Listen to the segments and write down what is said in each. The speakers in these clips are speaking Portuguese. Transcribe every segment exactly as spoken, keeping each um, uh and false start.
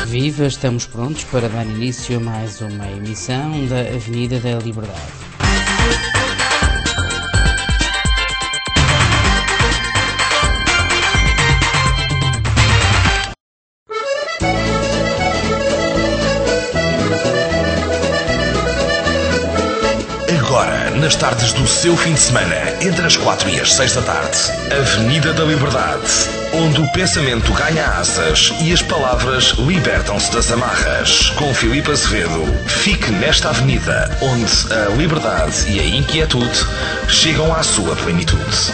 Viva, estamos prontos para dar início a mais uma emissão da Avenida da Liberdade. Agora, nas tardes do seu fim de semana, entre as quatro e as seis da tarde, Avenida da Liberdade, onde o pensamento ganha asas e as palavras libertam-se das amarras. Com Filipe Azevedo, fique nesta avenida, onde a liberdade e a inquietude chegam à sua plenitude.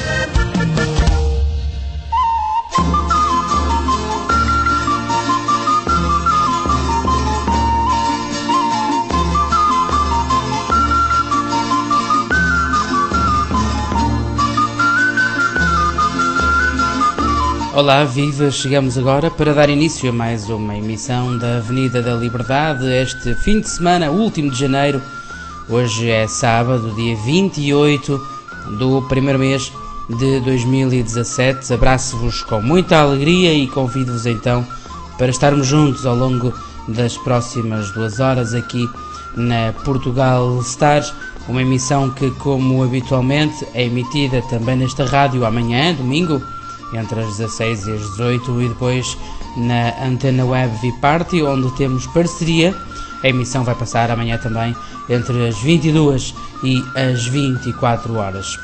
Olá, viva! Chegamos agora para dar início a mais uma emissão da Avenida da Liberdade, este fim de semana, último de janeiro. Hoje é sábado, dia vinte e oito do primeiro mês de dois mil e dezassete. Abraço-vos com muita alegria e convido-vos então para estarmos juntos ao longo das próximas duas horas aqui na Portugal Stars, uma emissão que, como habitualmente, é emitida também nesta rádio amanhã, domingo, entre as dezasseis e as dezoito, e depois na Antena Web V-Party, onde temos parceria. A emissão vai passar amanhã também entre as vinte e duas e as vinte e quatro horas.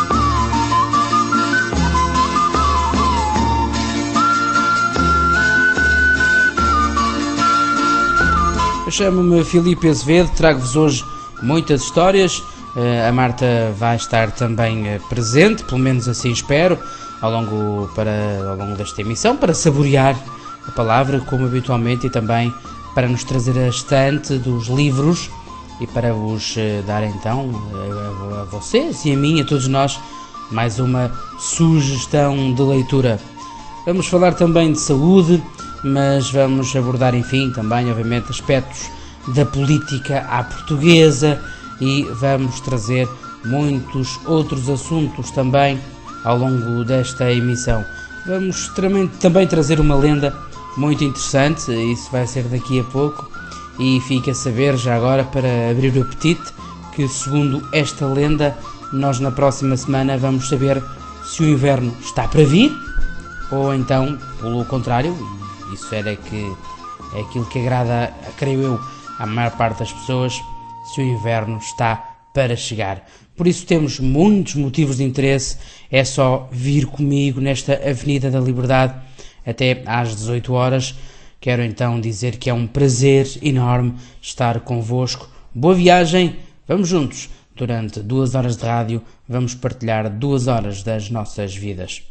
Eu chamo-me Filipe Azevedo, trago-vos hoje muitas histórias. A Marta vai estar também presente, pelo menos assim espero, ao longo, para, ao longo desta emissão, para saborear a palavra, como habitualmente, e também para nos trazer a estante dos livros e para vos dar então, a, a vocês e a mim, a todos nós, mais uma sugestão de leitura. Vamos falar também de saúde, mas vamos abordar, enfim, também, obviamente, aspectos da política à portuguesa, e vamos trazer muitos outros assuntos também ao longo desta emissão. Vamos também, também trazer uma lenda muito interessante, isso vai ser daqui a pouco, e fica a saber já agora, para abrir o apetite, que segundo esta lenda, nós na próxima semana vamos saber se o inverno está para vir, ou então, pelo contrário, isso era que é aquilo que agrada, creio eu, à maior parte das pessoas, se o inverno está para chegar. Por isso temos muitos motivos de interesse, é só vir comigo nesta Avenida da Liberdade até às dezoito horas. Quero então dizer que é um prazer enorme estar convosco. Boa viagem, vamos juntos. Durante duas horas de rádio vamos partilhar duas horas das nossas vidas.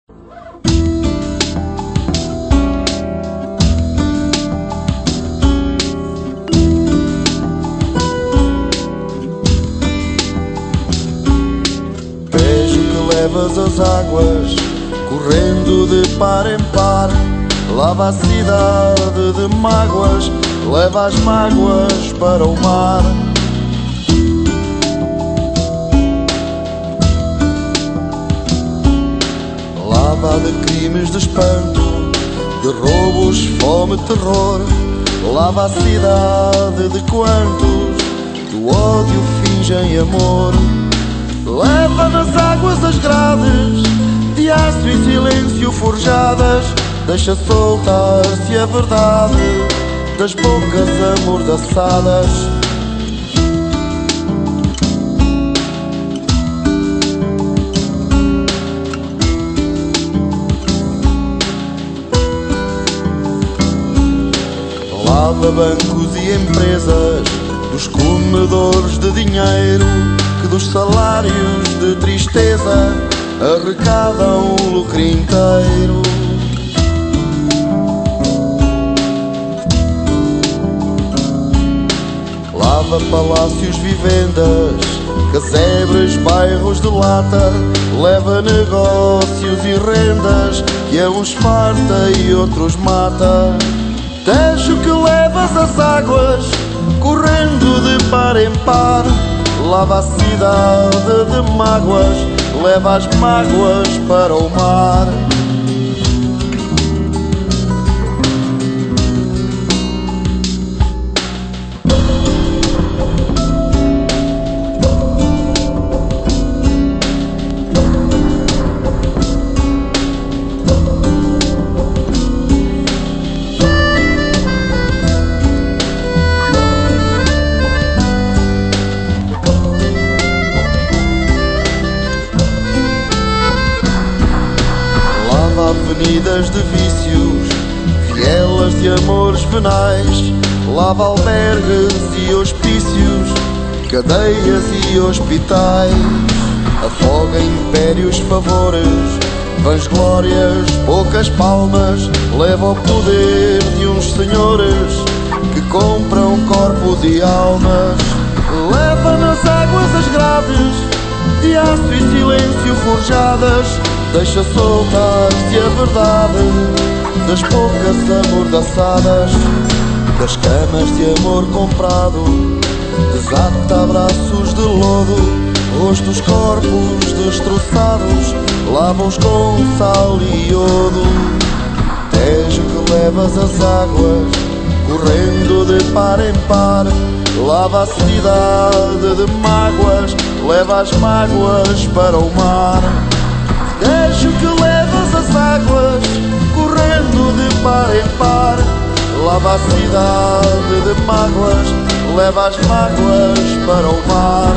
Levas as águas correndo de par em par, lava a cidade de mágoas, leva as mágoas para o mar. Lava de crimes de espanto, de roubos, fome, terror, lava a cidade de quantos do ódio fingem amor. Leva nas águas as grades de aço e silêncio forjadas, deixa soltar-se a verdade das bocas amordaçadas. Lava bancos e empresas dos comedores de dinheiro, que dos salários de tristeza arrecadam o lucro inteiro. Lava palácios, vivendas, casebres, bairros de lata, leva negócios e rendas que a uns farta e outros mata. Tejo que levas as águas correndo de par em par, lava a cidade de mágoas, leva as mágoas para o mar. vidas de vícios, vielas de amores venais, lava albergues e hospícios, cadeias e hospitais, afoga impérios, favores, vãs glórias, poucas palmas, leva o poder de uns senhores que compram corpos e almas, leva nas águas as grades de aço e silêncio forjadas, deixa soltar-se a verdade das poucas amordaçadas, das camas de amor comprado, desata abraços de lodo, rostos, corpos destroçados, lava-os com sal e iodo. Tejo que levas as águas, correndo de par em par, lava a cidade de mágoas, leva as mágoas para o mar. Tejo que levas as águas, correndo de par em par, lava a cidade de mágoas, leva as mágoas para o mar.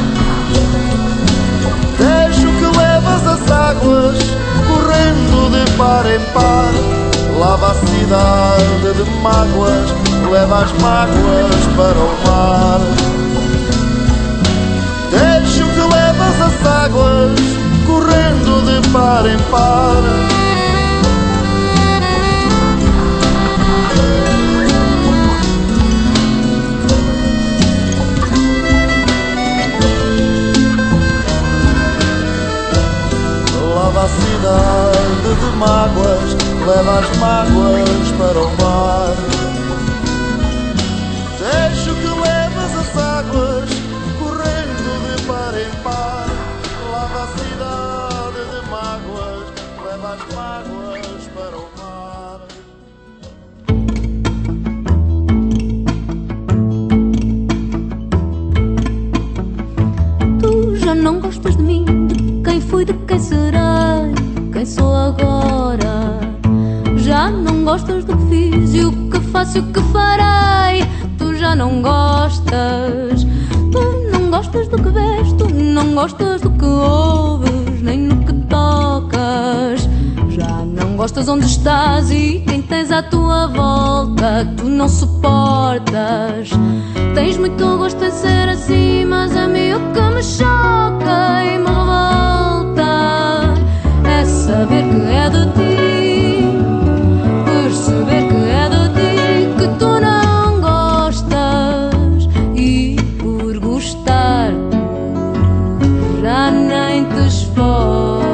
Tejo que levas as águas, correndo de par em par, lava a cidade de mágoas, leva as mágoas para o mar. Tejo que levas as águas, correndo de par em par. Lava a cidade de mágoas, leva as mágoas para o mar. Deixo que levas as águas, correndo de par em par, lava a cidade de mágoas, leva as mágoas para o mar. Tu já não gostas de mim, de quem fui, de quem serei, quem sou agora. Já não gostas do que fiz e o que faço e o que farei. Tu já não gostas, tu não gostas do que vês, tu não gostas do que ouves, nem no que tocas. Já não gostas onde estás e quem tens à tua volta, tu não suportas. Tens muito gosto em ser assim, mas a mim o que me choca e me revolta é saber que é de ti, perceber que é de ti que tu não gostas, e por gostar tu já nem te esforças.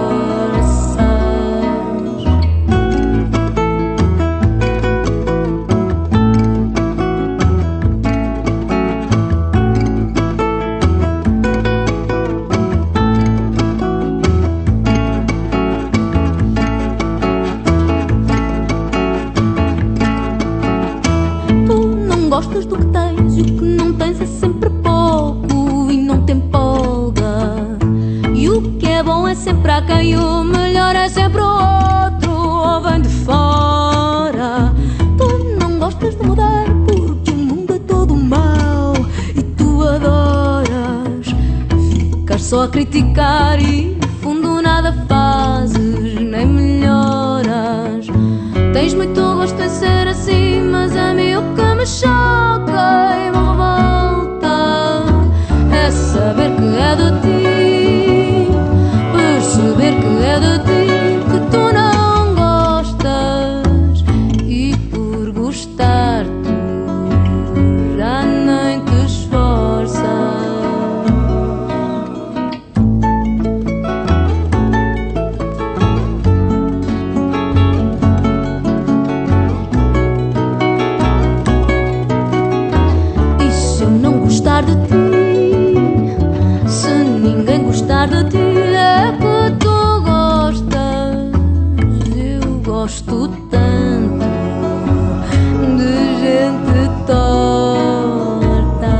Gostas do que tens e o que não tens é sempre pouco e não te empolga. E o que é bom é sempre a quem, o melhor é sempre o outro, ou vem de fora. Tu não gostas de mudar porque o mundo é todo mau e tu adoras ficar só a criticar e no fundo nada fazes nem melhoras. Tens muito gosto em ser assim, mas a mim o que me choca e me revolta é saber que é de ti, perceber que é de ti que tu não gostas, e por gostar tu já nem te esforças. De ti, se ninguém gostar de ti é que tu gostas. Eu gosto tanto de gente torta.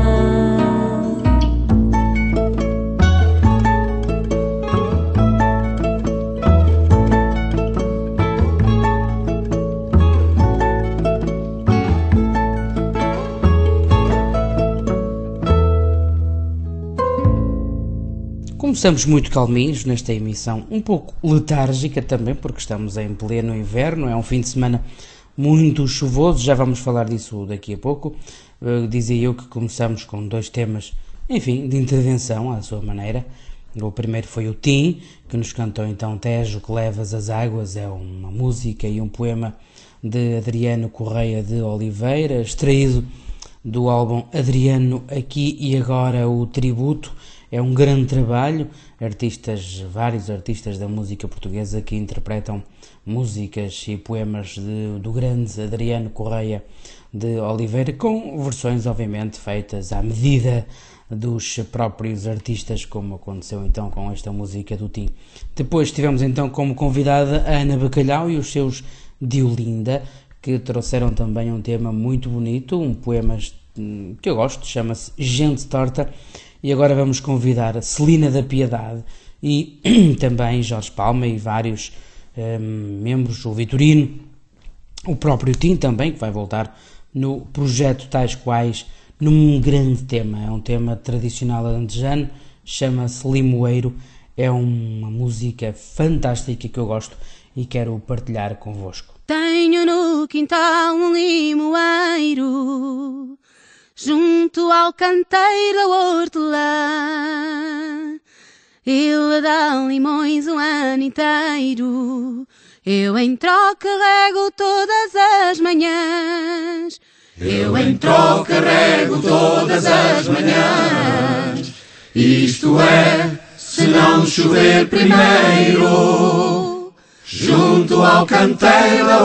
Como Começamos muito calminhos nesta emissão, um pouco letárgica também, porque estamos em pleno inverno, é um fim de semana muito chuvoso, já vamos falar disso daqui a pouco. Uh, dizia eu que começamos com dois temas, enfim, de intervenção à sua maneira. O primeiro foi o Tim, que nos cantou então Tejo que levas as águas, é uma música e um poema de Adriano Correia de Oliveira, extraído do álbum Adriano Aqui e Agora, o Tributo. É um grande trabalho, artistas, vários artistas da música portuguesa que interpretam músicas e poemas de, do grande Adriano Correia de Oliveira, com versões obviamente feitas à medida dos próprios artistas, como aconteceu então com esta música do Tim. Depois tivemos então como convidada a Ana Bacalhau e os seus Diolinda, que trouxeram também um tema muito bonito, um poema que eu gosto, chama-se Gente Torta. E agora vamos convidar a Celina da Piedade e também Jorge Palma e vários um, membros, o Vitorino, o próprio Tim também, que vai voltar no projeto Tais Quais, num grande tema. É um tema tradicional alentejano, chama-se Limoeiro, é uma música fantástica que eu gosto e quero partilhar convosco. Tenho no quintal um limoeiro, junto ao canteiro da hortelã. Ele dá limões o ano inteiro, eu em troca rego todas as manhãs. Eu em troca rego todas as manhãs. Isto é, se não chover primeiro, junto ao canteiro da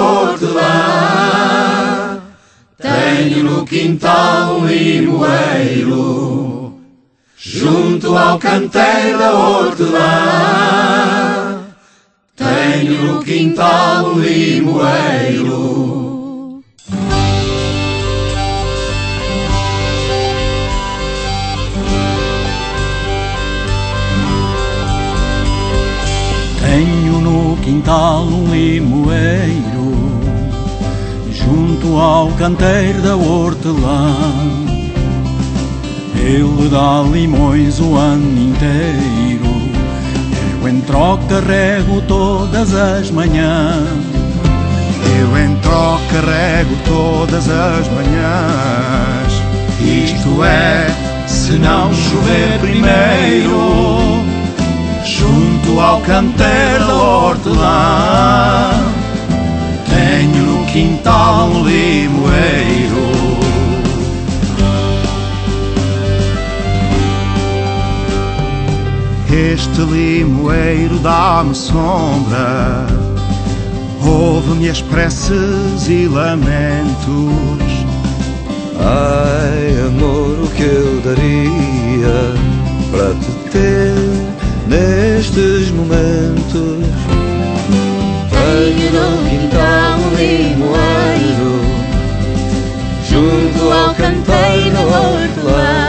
hortelã. Tenho no quintal um limoeiro, junto ao canteiro da hortelã. Tenho no quintal um limoeiro. Tenho no quintal um limoeiro, junto ao canteiro da hortelã. Ele dá limões o ano inteiro, eu em troca rego todas as manhãs. Eu em troca rego todas as manhãs. Isto é, se não chover primeiro, junto ao canteiro da hortelã. Tenho no quintal um limoeiro. Este limoeiro dá-me sombra, ouve-me as preces e lamentos. Ai, amor, o que eu daria para te ter nestes momentos. Tenho no quintal um limoeiro, junto ao canteiro da hortelã.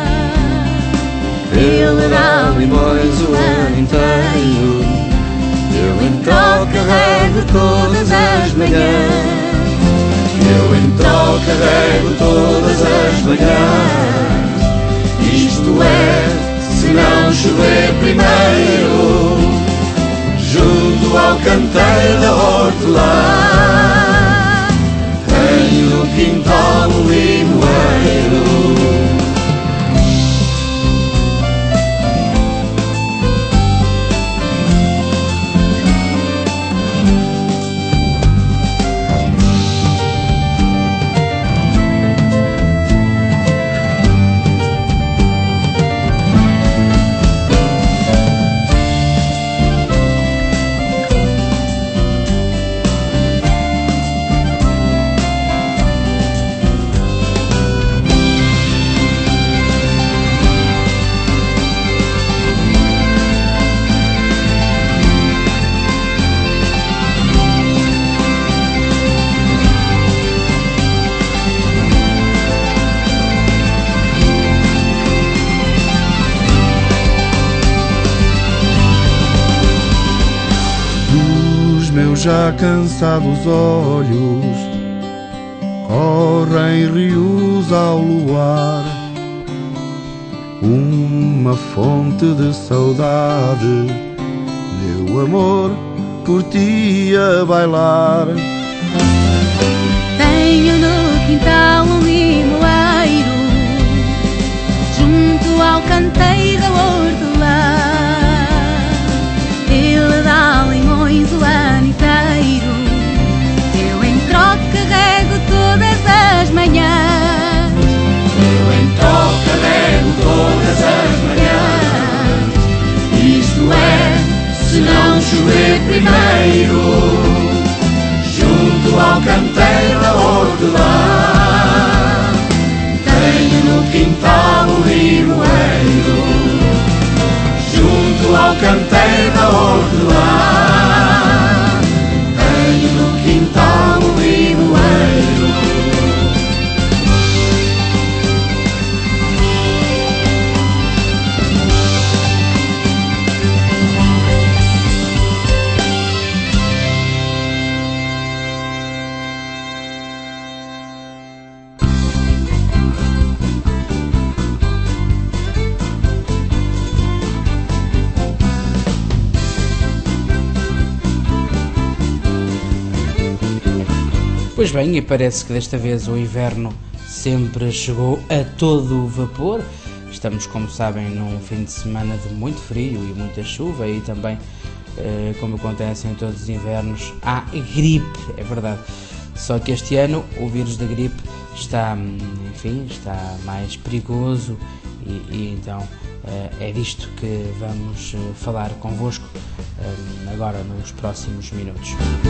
Ele dá limões o ano inteiro, eu em troca rego todas as manhãs. Eu em troca rego todas as manhãs. Isto é, se não chover primeiro, junto ao canteiro da hortelã. Tenho no quintal um limoeiro. Já cansados olhos correm rios ao luar. uma fonte de saudade, meu amor, por ti a bailar. Tenho no quintal um limoeiro, junto ao canteiro da hortelã. Ele dá limões o ano inteiro, eu em troca rego todas as manhãs. Eu em troca rego todas as manhãs. Isto é, se não chover primeiro, junto ao canteiro da hortelã. Tenho no quintal o limoeiro, junto ao canteiro da hortelã. Tenho no quintal o limoeiro. Pois bem, e parece que desta vez o inverno sempre chegou a todo o vapor. Estamos, como sabem, num fim de semana de muito frio e muita chuva, e também, eh, como acontece em todos os invernos, há gripe, é verdade. Só que este ano o vírus da gripe está, enfim, está mais perigoso e, e então eh, é disto que vamos eh, falar convosco eh, agora nos próximos minutos.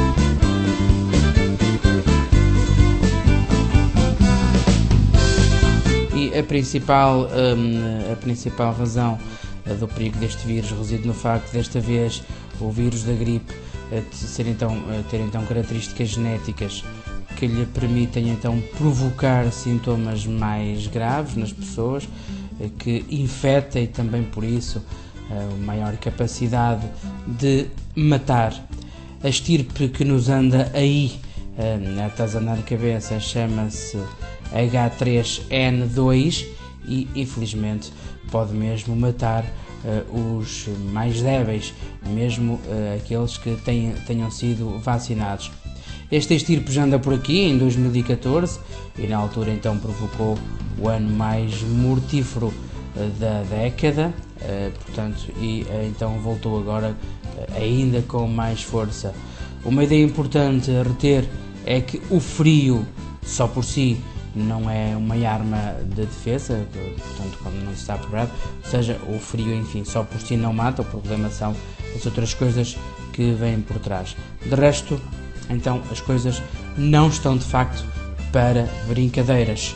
E a principal, um, a principal razão uh, do perigo deste vírus reside no facto de, desta vez, o vírus da gripe uh, ser, então, uh, ter então características genéticas que lhe permitem então provocar sintomas mais graves nas pessoas, uh, que infecta e também por isso uh, maior capacidade de matar. A estirpe que nos anda aí, uh, estás a andar na cabeça, chama-se H três N dois e infelizmente pode mesmo matar uh, os mais débeis, mesmo uh, aqueles que tenham, tenham sido vacinados. Este estirpe já anda por aqui em dois mil e catorze e na altura então provocou o ano mais mortífero uh, da década, uh, portanto, e uh, então voltou agora uh, ainda com mais força. Uma ideia importante a reter é que o frio só por si não é uma arma de defesa, portanto, quando não se está preparado, ou seja, o frio, enfim, só por si não mata, o problema são as outras coisas que vêm por trás. De resto, então, as coisas não estão de facto para brincadeiras.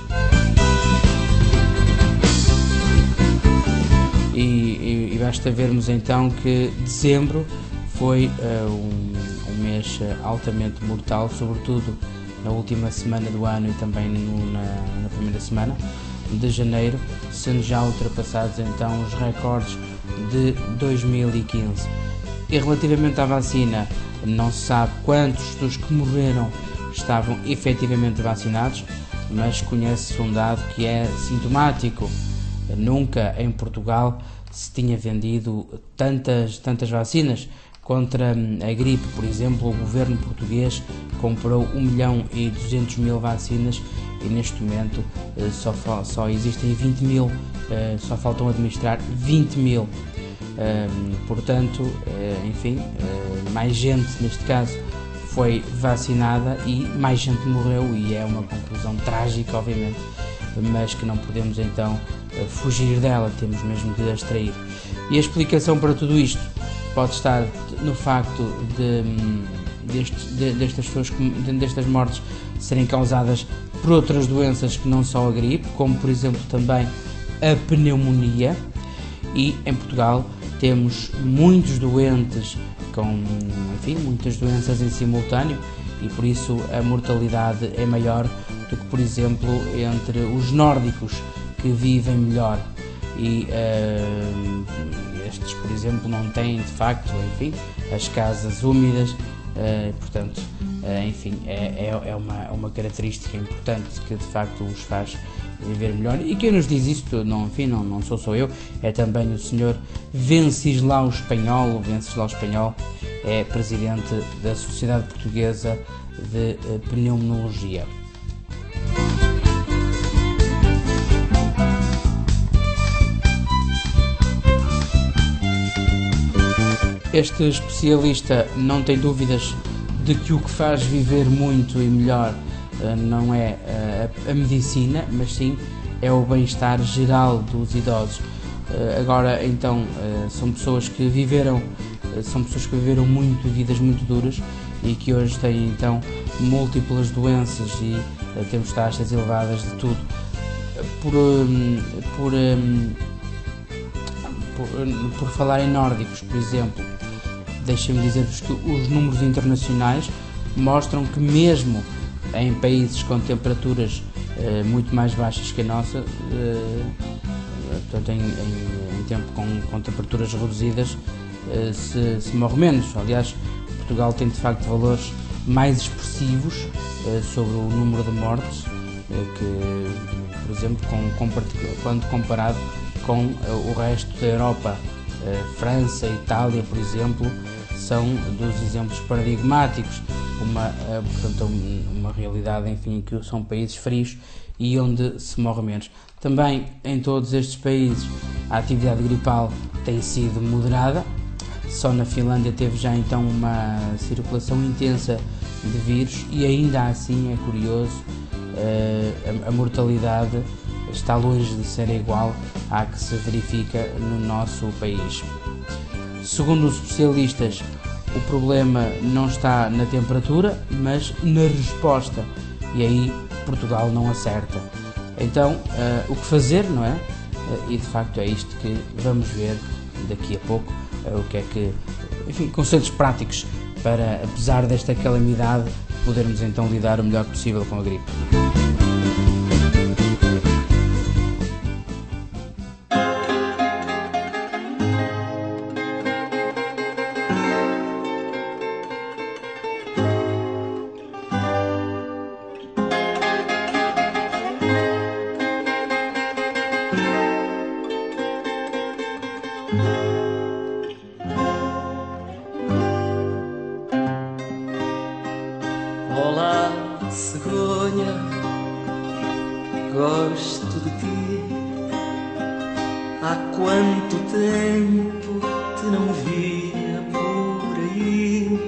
E, e, e basta vermos então que dezembro foi uh, um, um mês altamente mortal, sobretudo na última semana do ano e também no, na, na primeira semana de janeiro, sendo já ultrapassados então os recordes de dois mil e quinze. E relativamente à vacina, não se sabe quantos dos que morreram estavam efetivamente vacinados, mas conhece-se um dado que é sintomático. Nunca em Portugal se tinha vendido tantas, tantas vacinas. Contra a gripe, por exemplo, o governo português comprou um milhão e duzentos mil vacinas e neste momento só, só existem vinte mil, só faltam administrar vinte mil. Portanto, enfim, mais gente neste caso foi vacinada e mais gente morreu, e é uma conclusão trágica, obviamente, mas que não podemos então fugir dela, temos mesmo de a extrair. E a explicação para tudo isto pode estar no facto de, destes, de, destas, pessoas, de, destas mortes serem causadas por outras doenças que não só a gripe, como por exemplo também a pneumonia, e em Portugal temos muitos doentes com, enfim, muitas doenças em simultâneo, e por isso a mortalidade é maior do que, por exemplo, entre os nórdicos, que vivem melhor. E uh, estes, por exemplo, não têm de facto, enfim, as casas úmidas, uh, portanto, uh, enfim, é, é, é uma, uma característica importante que de facto os faz viver melhor. E quem nos diz isto, não, enfim, não, não sou só eu, é também o senhor Venceslau Espanhol. O Venceslau Espanhol é presidente da Sociedade Portuguesa de Pneumologia. Este especialista não tem dúvidas de que o que faz viver muito e melhor não é a, a medicina, mas sim é o bem-estar geral dos idosos. Agora, então, são pessoas que viveram, são pessoas que viveram muito, vidas muito duras e que hoje têm, então, múltiplas doenças e temos taxas elevadas de tudo. Por, por, por, por falar em nórdicos, por exemplo, deixem-me dizer-vos que os números internacionais mostram que mesmo em países com temperaturas uh, muito mais baixas que a nossa, uh, portanto em, em, em tempo com, com temperaturas reduzidas, uh, se, se morre menos. Aliás, Portugal tem de facto valores mais expressivos uh, sobre o número de mortes, uh, que, por exemplo, com, com, quando comparado com uh, o resto da Europa. Uh, França, Itália, por exemplo, são dos exemplos paradigmáticos. Uma, portanto, uma realidade, enfim, que são países frios e onde se morre menos. Também em todos estes países a atividade gripal tem sido moderada. Só na Finlândia teve já então uma circulação intensa de vírus e ainda assim é curioso, a, a mortalidade está longe de ser igual à que se verifica no nosso país. Segundo os especialistas, o problema não está na temperatura, mas na resposta, e aí Portugal não acerta. Então, uh, o que fazer, não é? Uh, e de facto é isto que vamos ver daqui a pouco, uh, o que é que, enfim, conselhos práticos para, apesar desta calamidade, podermos então lidar o melhor possível com a gripe. Olá, cegonha, gosto de ti. Há quanto tempo te não via por aí.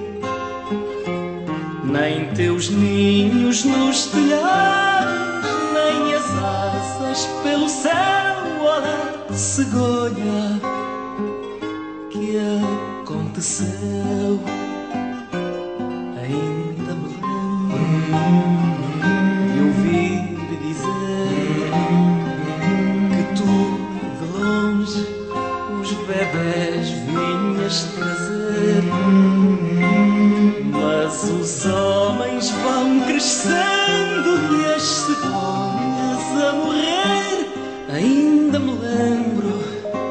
Nem teus ninhos nos telhados, nem as asas pelo céu. Olá, cegonha, que aconteceu? Ainda me e ouvir dizer que tu de longe os bebés vinhas trazer. Mas os homens vão crescendo e as cegonhas a morrer. Ainda me lembro,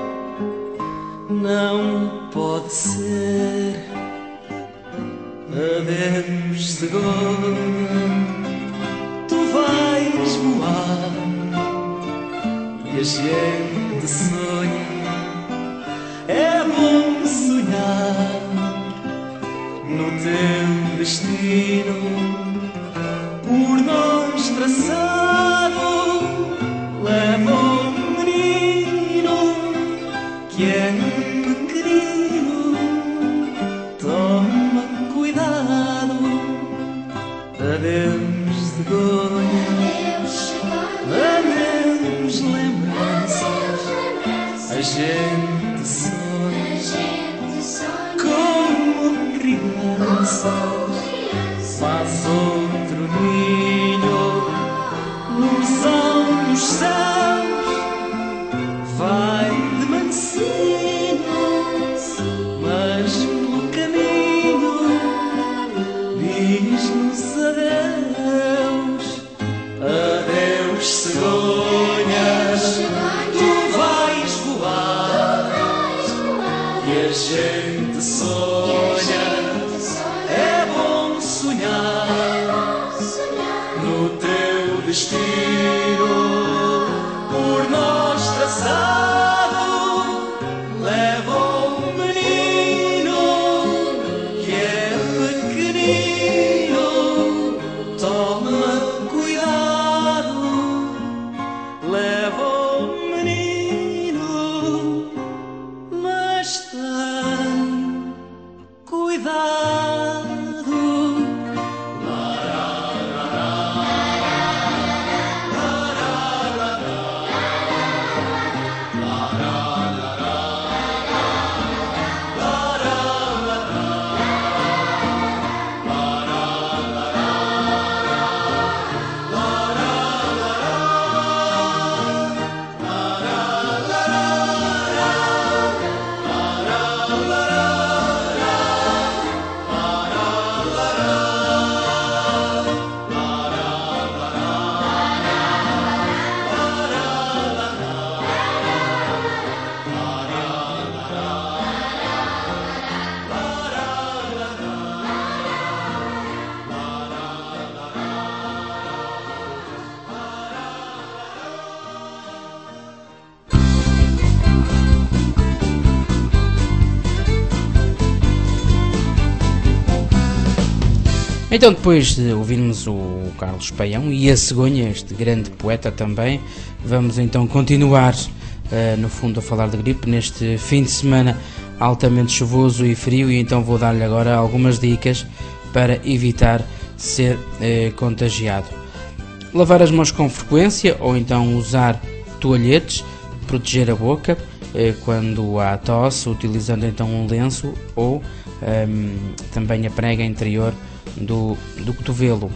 não pode ser. Adeus, cegonha, tu vais voar e a gente sonha. É bom sonhar no teu destino, por nós traçado. Leva um menino que é pequenino, toma cuidado. Adeus, cegonha, adeus, lembranças. A gente sonha como crianças. Faz outro ninho nos altos céus. Vai de mansinho, mas pelo caminho diz-nos adeus. Adeus, cegonha, tu vais voar e a gente sonha. É bom sonhar no teu destino. passado leva um menino que é pequenino. Toma cuidado, leva um menino, mas tem cuidado. Então, depois de ouvirmos o Carlos Paião e a cegonha, este grande poeta também, vamos então continuar, uh, no fundo, a falar de gripe neste fim de semana altamente chuvoso e frio, e então vou dar-lhe agora algumas dicas para evitar ser uh, contagiado. Lavar as mãos com frequência, ou então usar toalhetes, proteger a boca uh, quando há tosse, utilizando então um lenço ou um, também a prega interior Do, do cotovelo.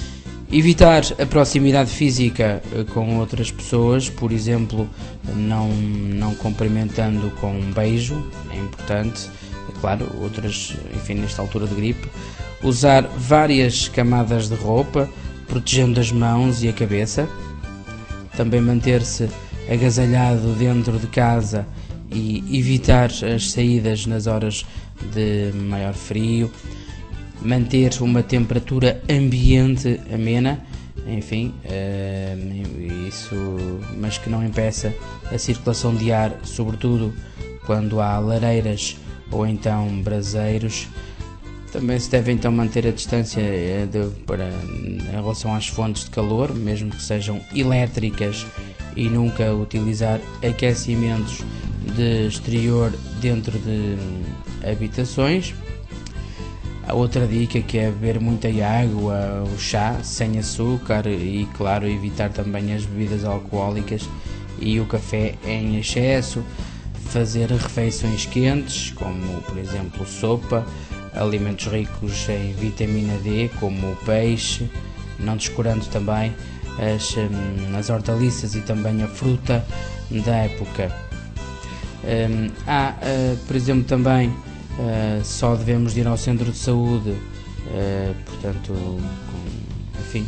Evitar a proximidade física com outras pessoas, por exemplo, não, não cumprimentando com um beijo, é importante, é claro, outras, enfim, nesta altura de gripe. Usar várias camadas de roupa, protegendo as mãos e a cabeça. Também manter-se agasalhado dentro de casa e evitar as saídas nas horas de maior frio. Manter uma temperatura ambiente amena, enfim, uh, isso, mas que não impeça a circulação de ar, sobretudo quando há lareiras ou então braseiros. Também se deve então manter a distância de, para, em relação às fontes de calor, mesmo que sejam elétricas, e nunca utilizar aquecimentos de exterior dentro de habitações. A outra dica, que é beber muita água, o chá sem açúcar e, claro, evitar também as bebidas alcoólicas e o café em excesso. Fazer refeições quentes, como por exemplo sopa, alimentos ricos em vitamina D, como o peixe, não descurando também as, as hortaliças e também a fruta da época. Um, há, uh, por exemplo, também Uh, só devemos ir ao centro de saúde, uh, portanto, com, enfim,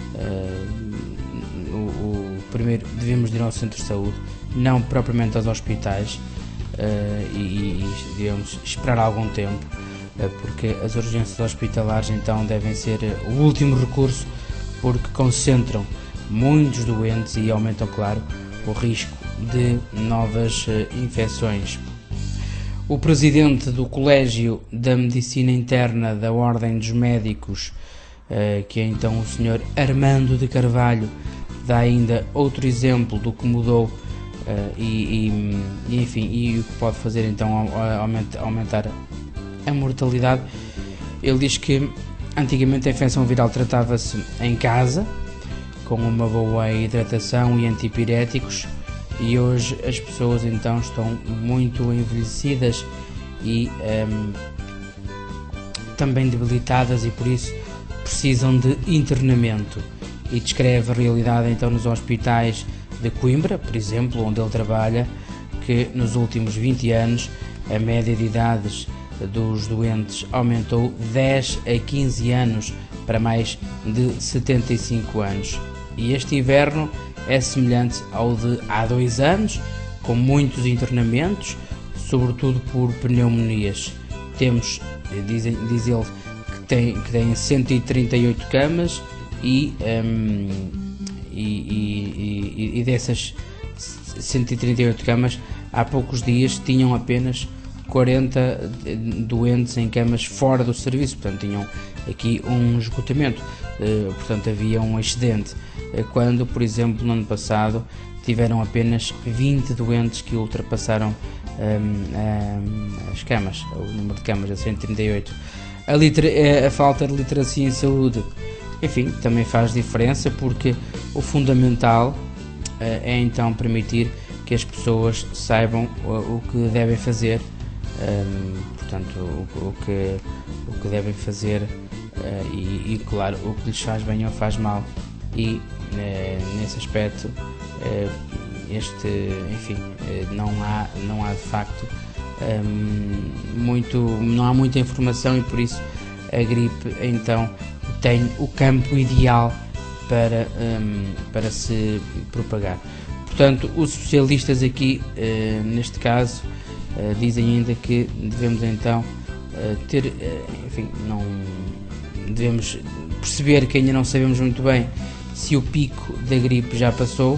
uh, o, o primeiro devemos ir ao centro de saúde, não propriamente aos hospitais, uh, e, e devemos esperar algum tempo, uh, porque as urgências hospitalares então devem ser o último recurso, porque concentram muitos doentes e aumentam, claro, o risco de novas uh, infecções. O presidente do Colégio da Medicina Interna da Ordem dos Médicos, que é então o senhor Armando de Carvalho, dá ainda outro exemplo do que mudou e, e, enfim, e o que pode fazer então aumentar a mortalidade. Ele diz que antigamente a infecção viral tratava-se em casa, com uma boa hidratação e antipiréticos, e hoje as pessoas então estão muito envelhecidas e um, também debilitadas, e por isso precisam de internamento. E descreve a realidade então nos hospitais de Coimbra, por exemplo, onde ele trabalha, que nos últimos vinte anos a média de idades dos doentes aumentou dez a quinze anos para mais de setenta e cinco anos. E este inverno é semelhante ao de há dois anos, com muitos internamentos, sobretudo por pneumonias. Temos, diz, diz ele, que tem, que tem cento e trinta e oito camas e, um, e, e, e, e dessas cento e trinta e oito camas, há poucos dias tinham apenas quarenta doentes em camas fora do serviço, portanto tinham aqui um esgotamento, portanto havia um excedente, quando, por exemplo, no ano passado tiveram apenas vinte doentes que ultrapassaram um, um, as camas, o número de camas a cento e trinta e oito. A, litera- a falta de literacia em saúde, enfim, também faz diferença, porque o fundamental uh, é então permitir que as pessoas saibam o, o que devem fazer, um, portanto, o, o, que, o que devem fazer uh, e, e, claro, o que lhes faz bem ou faz mal. E uh, nesse aspecto, uh, este, enfim, uh, não há, não há de facto um, muito, não há muita informação, e por isso a gripe então tem o campo ideal para, um, para se propagar. Portanto, os especialistas aqui, uh, neste caso, uh, dizem ainda que devemos então uh, ter, uh, enfim, não devemos perceber que ainda não sabemos muito bem se o pico da gripe já passou, uh,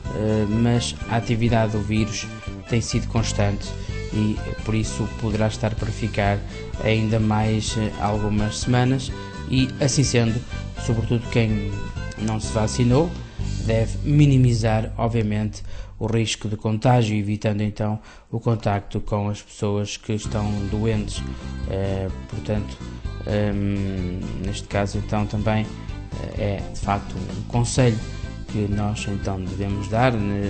mas a atividade do vírus tem sido constante e por isso poderá estar para ficar ainda mais uh, algumas semanas, e assim sendo, sobretudo quem não se vacinou deve minimizar, obviamente, o risco de contágio, evitando então o contacto com as pessoas que estão doentes. Uh, portanto, um, neste caso então também uh, é de facto um conselho que nós então devemos dar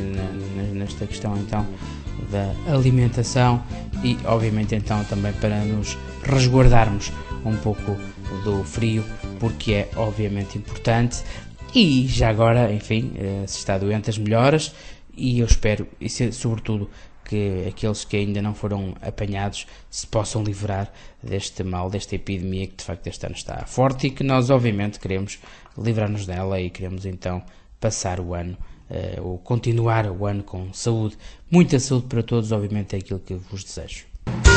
nesta questão então da alimentação, e obviamente então também para nos resguardarmos um pouco do frio, porque é obviamente importante. E já agora, enfim, se está doente, as melhoras, e eu espero, e sobretudo, que aqueles que ainda não foram apanhados se possam livrar deste mal, desta epidemia que de facto este ano está forte e que nós obviamente queremos livrar-nos dela, e queremos então passar o ano, uh, ou continuar o ano com saúde. Muita saúde para todos, obviamente é aquilo que vos desejo.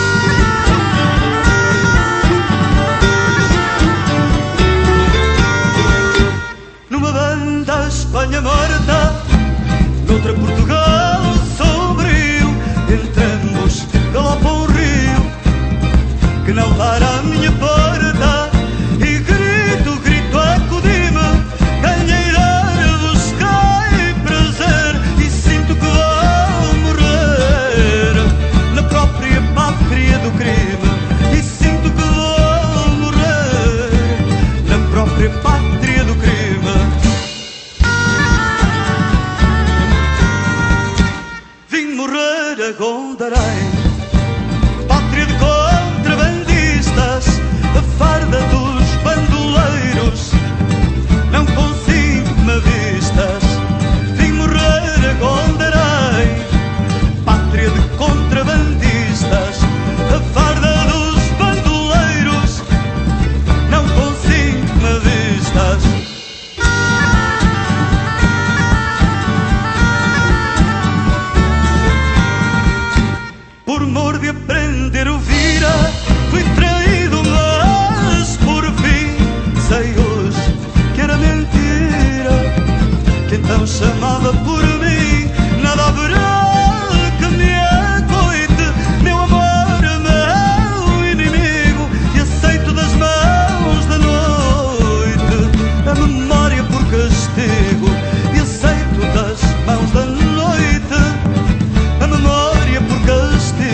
Numa banda Espanha morta, noutra Portugal sombrio, entre ambos galopa um rio que não para a minha porta, e grito, grito, acudi-me, ganheira buscai prazer, e sinto que vou morrer na própria pátria do crime, e sinto que vou morrer na própria pátria do crime. A Gondarém, pátria de contrabandistas, a farda dos bandoleiros, não consigo-me vistas. Vim morrer a Gondarém, pátria de contrabandistas, a farda dos bandoleiros, não consigo-me vistas. Por mor de aprender o vira, fui traído, mas por fim sei hoje que era mentira, que então chamava por mim. Nada haverá que me acoite, meu amor, meu inimigo, e aceito das mãos da noite a memória por castigo, e aceito das mãos da noite a memória por castigo.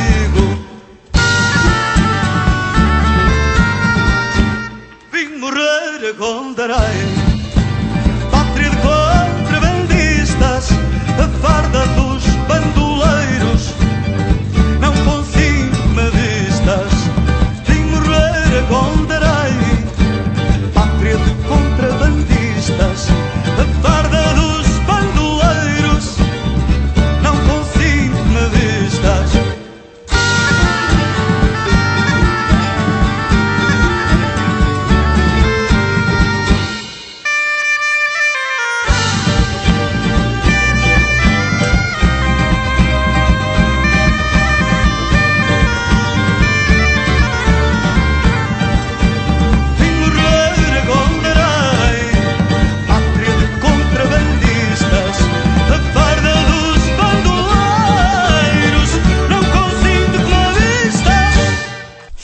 Vim morrer a Gondarém, pátria de contrabandistas, a farda dos bandoleiros, não consigo-me vistas. Vim morrer a Gondarém, pátria de contrabandistas, a farda dos bandoleiros, não consigo-me vistas.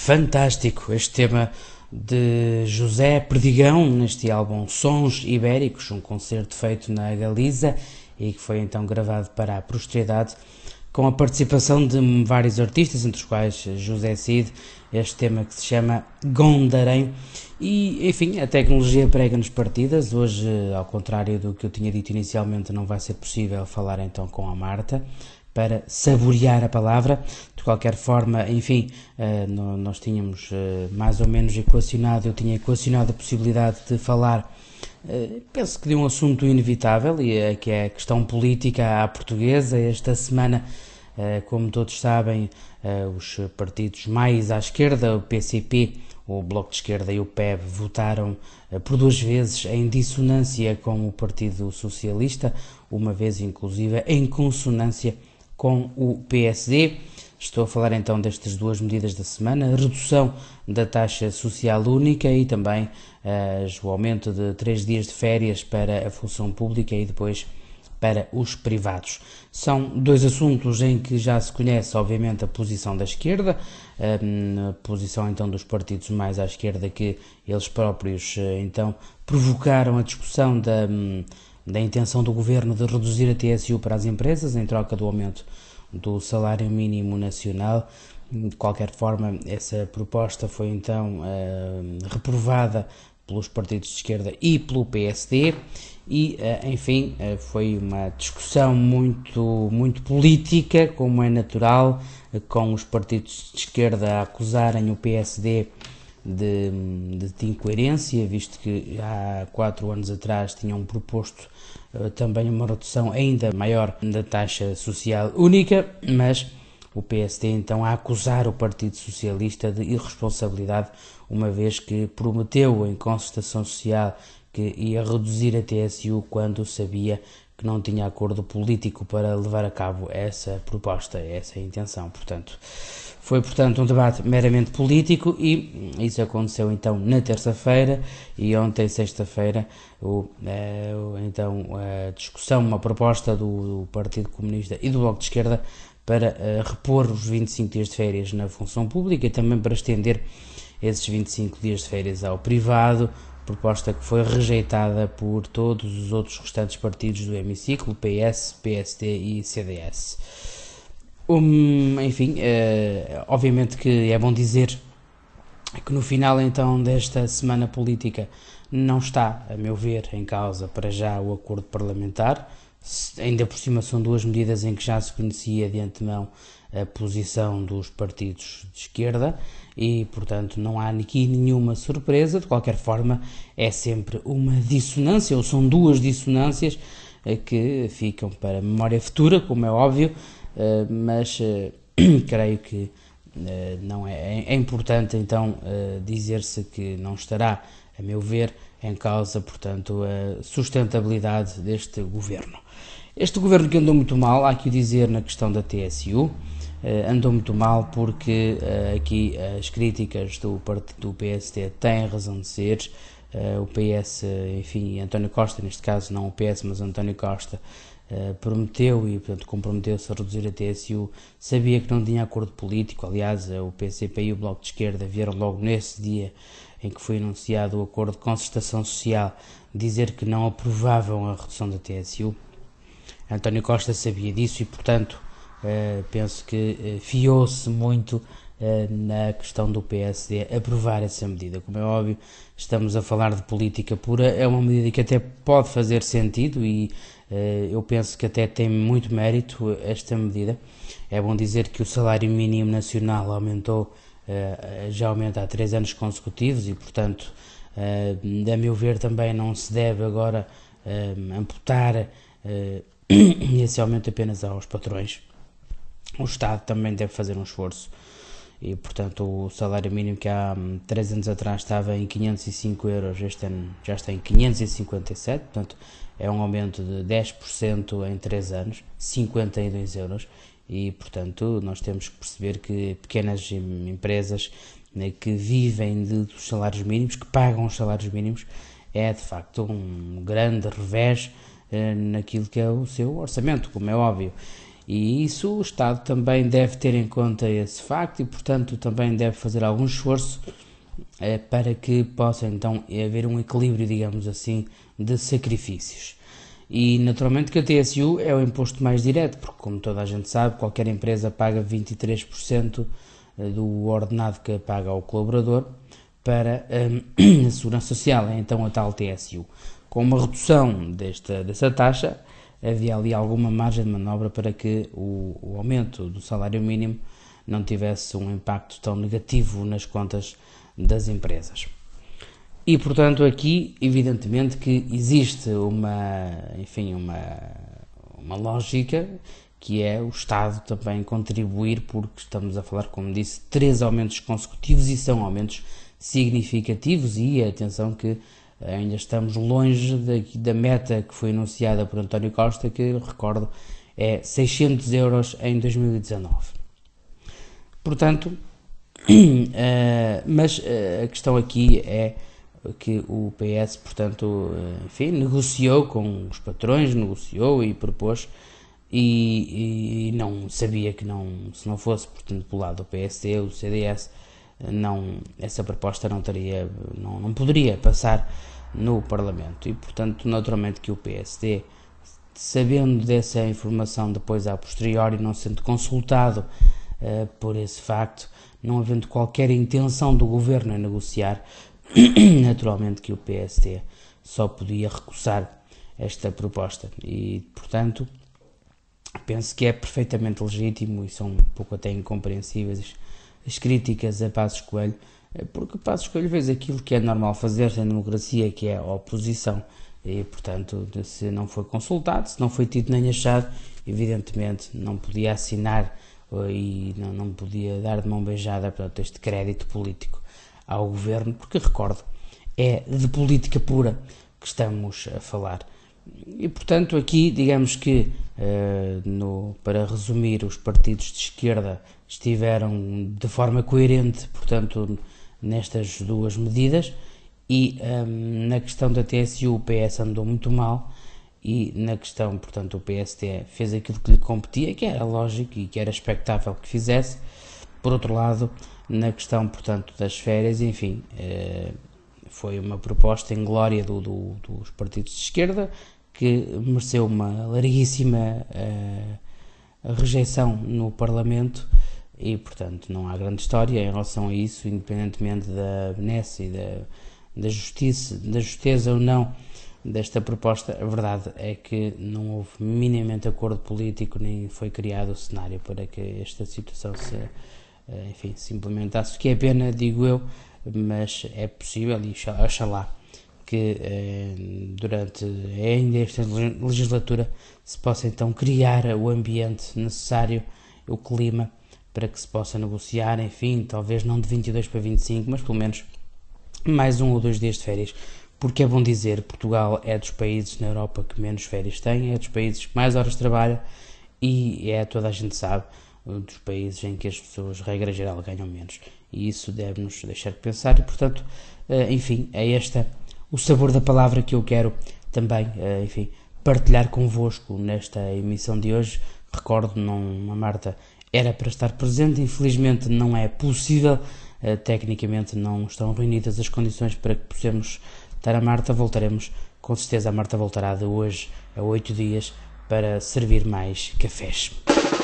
fantástico este tema de José Perdigão, neste álbum Sons Ibéricos, um concerto feito na Galiza e que foi então gravado para a posteridade, com a participação de vários artistas, entre os quais José Cid, este tema que se chama Gondarém. E, enfim, a tecnologia prega-nos partidas. Hoje, ao contrário do que eu tinha dito inicialmente, não vai ser possível falar então com a Marta para saborear a palavra. De qualquer forma, enfim, nós tínhamos mais ou menos equacionado, eu tinha equacionado a possibilidade de falar, penso que de um assunto inevitável, e que é a questão política à portuguesa. Esta semana, como todos sabem, os partidos mais à esquerda, o P C P, o Bloco de Esquerda e o P E B, votaram por duas vezes em dissonância com o Partido Socialista, uma vez inclusive em consonância com o P S D. Estou a falar então destas duas medidas da semana: a redução da taxa social única e também uh, o aumento de três dias de férias para a função pública e depois para os privados. São dois assuntos em que já se conhece, obviamente, a posição da esquerda, a posição então dos partidos mais à esquerda, que eles próprios então provocaram a discussão da, da intenção do governo de reduzir a T S U para as empresas em troca do aumento do salário mínimo nacional. De qualquer forma, essa proposta foi então reprovada pelos partidos de esquerda e pelo P S D. E, enfim, foi uma discussão muito, muito política, como é natural, com os partidos de esquerda a acusarem o P S D de, de, de incoerência, visto que há quatro anos atrás tinham proposto uh, também uma redução ainda maior da taxa social única, mas o P S D então a acusar o Partido Socialista de irresponsabilidade, uma vez que prometeu em concertação social que ia reduzir a T S U quando sabia que não tinha acordo político para levar a cabo essa proposta, essa intenção. Portanto, foi portanto um debate meramente político, e isso aconteceu então na terça-feira, e ontem, sexta-feira, o, é, o, então a discussão, uma proposta do, do Partido Comunista e do Bloco de Esquerda para uh, repor os vinte e cinco dias de férias na função pública e também para estender esses vinte e cinco dias de férias ao privado, proposta que foi rejeitada por todos os outros restantes partidos do hemiciclo, P S, P S D e C D S. Um, enfim, uh, obviamente que é bom dizer que no final então desta semana política não está, a meu ver, em causa para já o acordo parlamentar. Ainda por cima são duas medidas em que já se conhecia de antemão a posição dos partidos de esquerda e, portanto, não há aqui nenhuma surpresa. De qualquer forma, é sempre uma dissonância, ou são duas dissonâncias que ficam para a memória futura, como é óbvio, mas creio que não é, é importante então dizer-se que não estará, a meu ver, em causa, portanto, a sustentabilidade deste governo. Este governo que andou muito mal, há que o dizer na questão da T S U, andou muito mal porque aqui as críticas do, do P S D têm razão de ser. O P S, enfim, António Costa, neste caso não o P S, mas António Costa, prometeu e, portanto, comprometeu-se a reduzir a T S U, sabia que não tinha acordo político. Aliás, o P C P e o Bloco de Esquerda vieram logo nesse dia em que foi anunciado o acordo de concertação social dizer que não aprovavam a redução da T S U. António Costa sabia disso e, portanto, eh, penso que eh, fiou-se muito eh, na questão do P S D aprovar essa medida. Como é óbvio, estamos a falar de política pura, é uma medida que até pode fazer sentido e eh, eu penso que até tem muito mérito esta medida. É bom dizer que o salário mínimo nacional aumentou, eh, já aumenta há três anos consecutivos e, portanto, eh, a meu ver, também não se deve agora eh, amputar eh, esse aumento apenas aos patrões. O Estado também deve fazer um esforço e, portanto, o salário mínimo que há três anos atrás estava em quinhentos e cinco euros, este ano já está em quinhentos e cinquenta e sete, portanto é um aumento de dez por cento em três anos, cinquenta e dois euros, e, portanto, nós temos que perceber que pequenas empresas, né, que vivem de, dos salários mínimos, que pagam os salários mínimos, é de facto um grande revés naquilo que é o seu orçamento, como é óbvio. E isso o Estado também deve ter em conta esse facto e, portanto, também deve fazer algum esforço eh, para que possa então haver um equilíbrio, digamos assim, de sacrifícios. E naturalmente que a T S U é o imposto mais direto, porque como toda a gente sabe, qualquer empresa paga vinte e três por cento do ordenado que paga ao colaborador para um, a Segurança Social, é então a tal T S U. Com uma redução desta, dessa taxa, havia ali alguma margem de manobra para que o, o aumento do salário mínimo não tivesse um impacto tão negativo nas contas das empresas. E, portanto, aqui, evidentemente, que existe uma, enfim, uma, uma lógica que é o Estado também contribuir, porque estamos a falar, como disse, três aumentos consecutivos e são aumentos significativos e, atenção, que ainda estamos longe da, da meta que foi anunciada por António Costa, que, recordo, é seiscentos euros em dois mil e dezanove. Portanto, uh, mas uh, a questão aqui é que o P S, portanto, enfim, negociou com os patrões, negociou e propôs e, e não sabia que não, se não fosse, portanto, pelo lado do P S D ou do C D S, não, essa proposta não teria, não, não poderia passar no Parlamento e, portanto, naturalmente que o P S D, sabendo dessa informação depois a posteriori, não sendo consultado uh, por esse facto, não havendo qualquer intenção do Governo em negociar, naturalmente que o P S D só podia recusar esta proposta e, portanto, penso que é perfeitamente legítimo e são um pouco até incompreensíveis as críticas a Passos Coelho, porque Passos Coelho fez aquilo que é normal fazer em democracia, que é a oposição e, portanto, se não foi consultado, se não foi tido nem achado, evidentemente não podia assinar e não, não podia dar de mão beijada, portanto, este crédito político ao Governo, porque, recordo, é de política pura que estamos a falar. E, portanto, aqui, digamos que, uh, no, para resumir, os partidos de esquerda estiveram de forma coerente, portanto, nestas duas medidas, e um, na questão da T S U o P S andou muito mal, e na questão, portanto, o P S D fez aquilo que lhe competia, que era lógico e que era expectável que fizesse. Por outro lado, na questão, portanto, das férias, enfim, eh, foi uma proposta em glória do, do, dos partidos de esquerda que mereceu uma larguíssima eh, rejeição no Parlamento e, portanto, não há grande história em relação a isso, independentemente da benécia e da, da justiça, da justeza ou não desta proposta. A verdade é que não houve minimamente acordo político, nem foi criado o cenário para que esta situação se enfim, se implementasse, que é pena, digo eu, mas é possível e oxalá que eh, durante ainda esta legislatura se possa então criar o ambiente necessário, o clima, para que se possa negociar, enfim, talvez não de vinte e dois para vinte e cinco, mas pelo menos mais um ou dois dias de férias, porque é bom dizer, Portugal é dos países na Europa que menos férias tem, é dos países que mais horas trabalha e é, toda a gente sabe, dos países em que as pessoas, regra geral, ganham menos. E isso deve-nos deixar de pensar e, portanto, enfim, é este o sabor da palavra que eu quero também, enfim, partilhar convosco nesta emissão de hoje. Recordo, não, a Marta era para estar presente, infelizmente não é possível, tecnicamente não estão reunidas as condições para que possamos estar a Marta. Voltaremos, com certeza a Marta voltará de hoje a oito dias para servir mais cafés.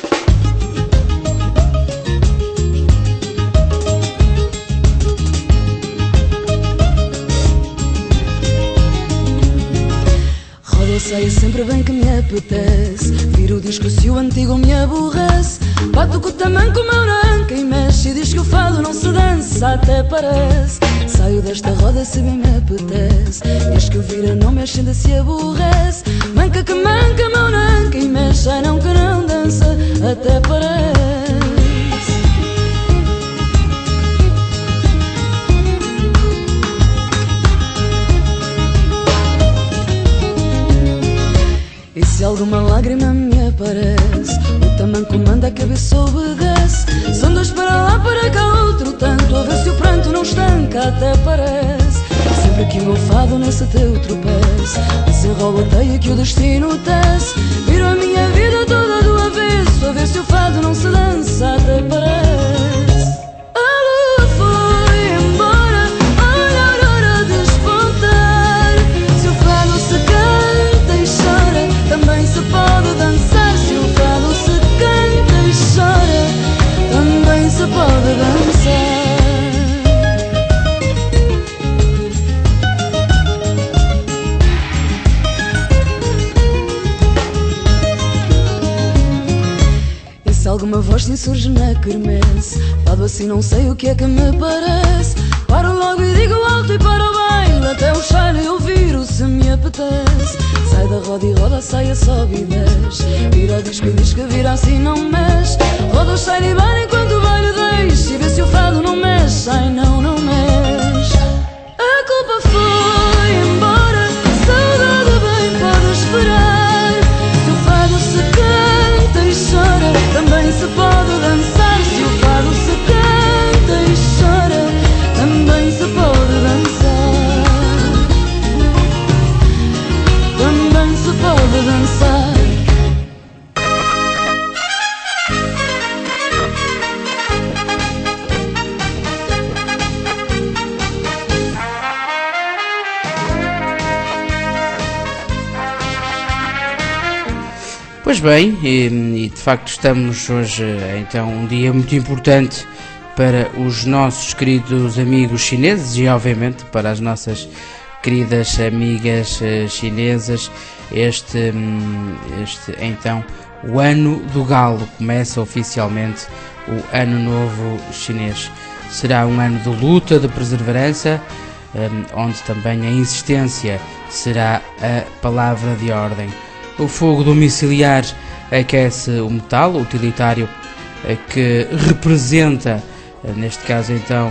Eu sei sempre bem que me apetece viro o disco se o antigo me aborrece. Bato com o tamanco, meu nanca e mexe e diz que o fado não se dança, até parece. Saio desta roda se bem me apetece, diz que o vira não mexe ainda se aborrece. Manca que manca, meu nanca e mexe, ai não que não dança, até parece. E se alguma lágrima me aparece, o tamanco manda a cabeça obedece. São dois para lá, para cá, outro tanto, a ver se o pranto não estanca, até parece. Sempre que o meu fado nesse teu tropeço, desenrola a teia que o destino tece. Viro a minha vida toda do avesso, Alguma voz se insurge na quermesse. Fado assim não sei o que é que me parece. Paro logo e digo alto e para o baile, até o cheiro eu viro se me apetece. Sai da roda e roda, saia, sobe e desce. Vira o disco e diz que vira assim não mexe. Roda o cheiro e vai enquanto o baile deixe. E vê se o fado não mexe, ai não, não mexe. A culpa foi embora, a saudade bem pode esperar. Se o fado se canta e chora, também se pode dançar. Se o fado se canta e chora, também se pode dançar. Também se pode dançar. Pois bem, e, e de facto estamos hoje então um dia muito importante para os nossos queridos amigos chineses e obviamente para as nossas queridas amigas chinesas. Este, este então o ano do galo, começa oficialmente o ano novo chinês. Será um ano de luta, de perseverança, onde também a insistência será a palavra de ordem. O fogo domiciliar aquece o metal, o utilitário, que representa, neste caso então,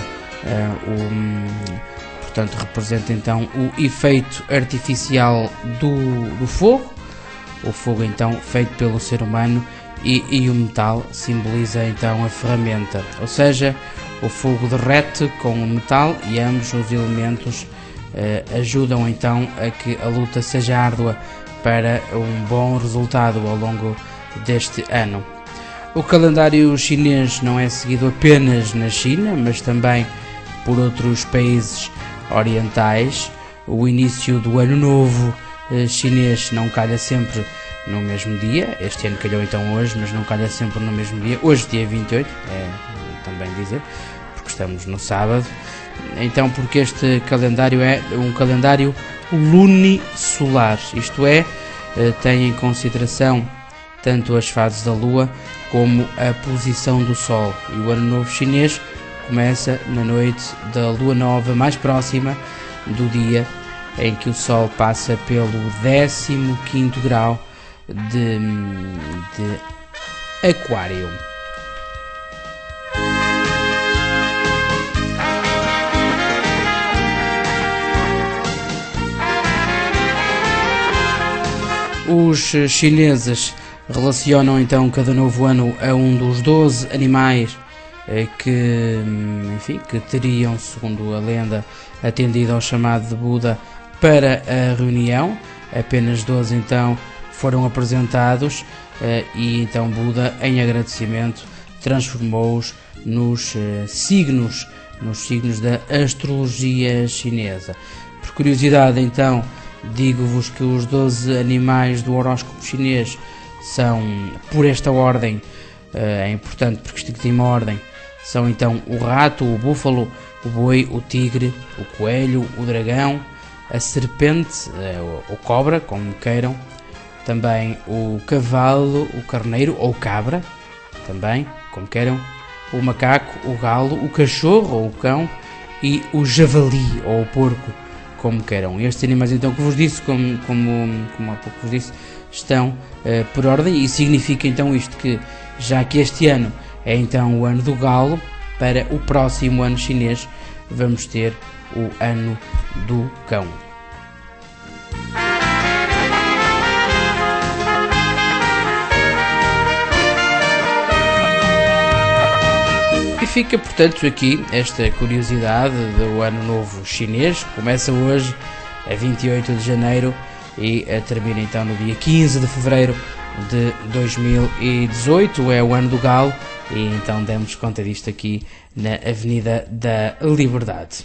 o, portanto, representa então o efeito artificial do, do fogo, o fogo então feito pelo ser humano, e, e o metal simboliza então a ferramenta, ou seja, o fogo derrete com o metal e ambos os elementos eh, ajudam então a que a luta seja árdua para um bom resultado ao longo deste ano. O calendário chinês não é seguido apenas na China, mas também por outros países orientais. O início do ano novo eh, chinês não calha sempre no mesmo dia. Este ano calhou então hoje, mas não calha sempre no mesmo dia. Hoje, dia vinte e oito, é também dizer, porque estamos no sábado. Então, porque este calendário é um calendário lunisolar, isto é, tem em consideração tanto as fases da Lua como a posição do Sol. E o Ano Novo Chinês começa na noite da Lua Nova mais próxima do dia em que o Sol passa pelo décimo quinto grau de, de Aquário. Os chineses relacionam então cada novo ano a um dos doze animais que, enfim, que teriam, segundo a lenda, atendido ao chamado de Buda para a reunião. Apenas doze então foram apresentados e então Buda, em agradecimento, transformou-os nos signos, nos signos da astrologia chinesa. Por curiosidade então, digo-vos que os doze animais do horóscopo chinês são, por esta ordem, é importante porque isto tem uma ordem, são então o rato, o búfalo, o boi, o tigre, o coelho, o dragão, a serpente, ou cobra, como queiram, também o cavalo, o carneiro ou cabra, também, como queiram, o macaco, o galo, o cachorro ou o cão e o javali ou o porco, como queiram. Estes animais então que vos disse, como, como, como há pouco vos disse, estão uh, por ordem, e significa então isto, que já que este ano é então o ano do galo, para o próximo ano chinês vamos ter o ano do cão. E fica portanto aqui esta curiosidade do ano novo chinês. Começa hoje, a vinte e oito de janeiro, e termina então no dia quinze de fevereiro de dois mil e dezoito. É o ano do galo, e então demos conta disto aqui na Avenida da Liberdade.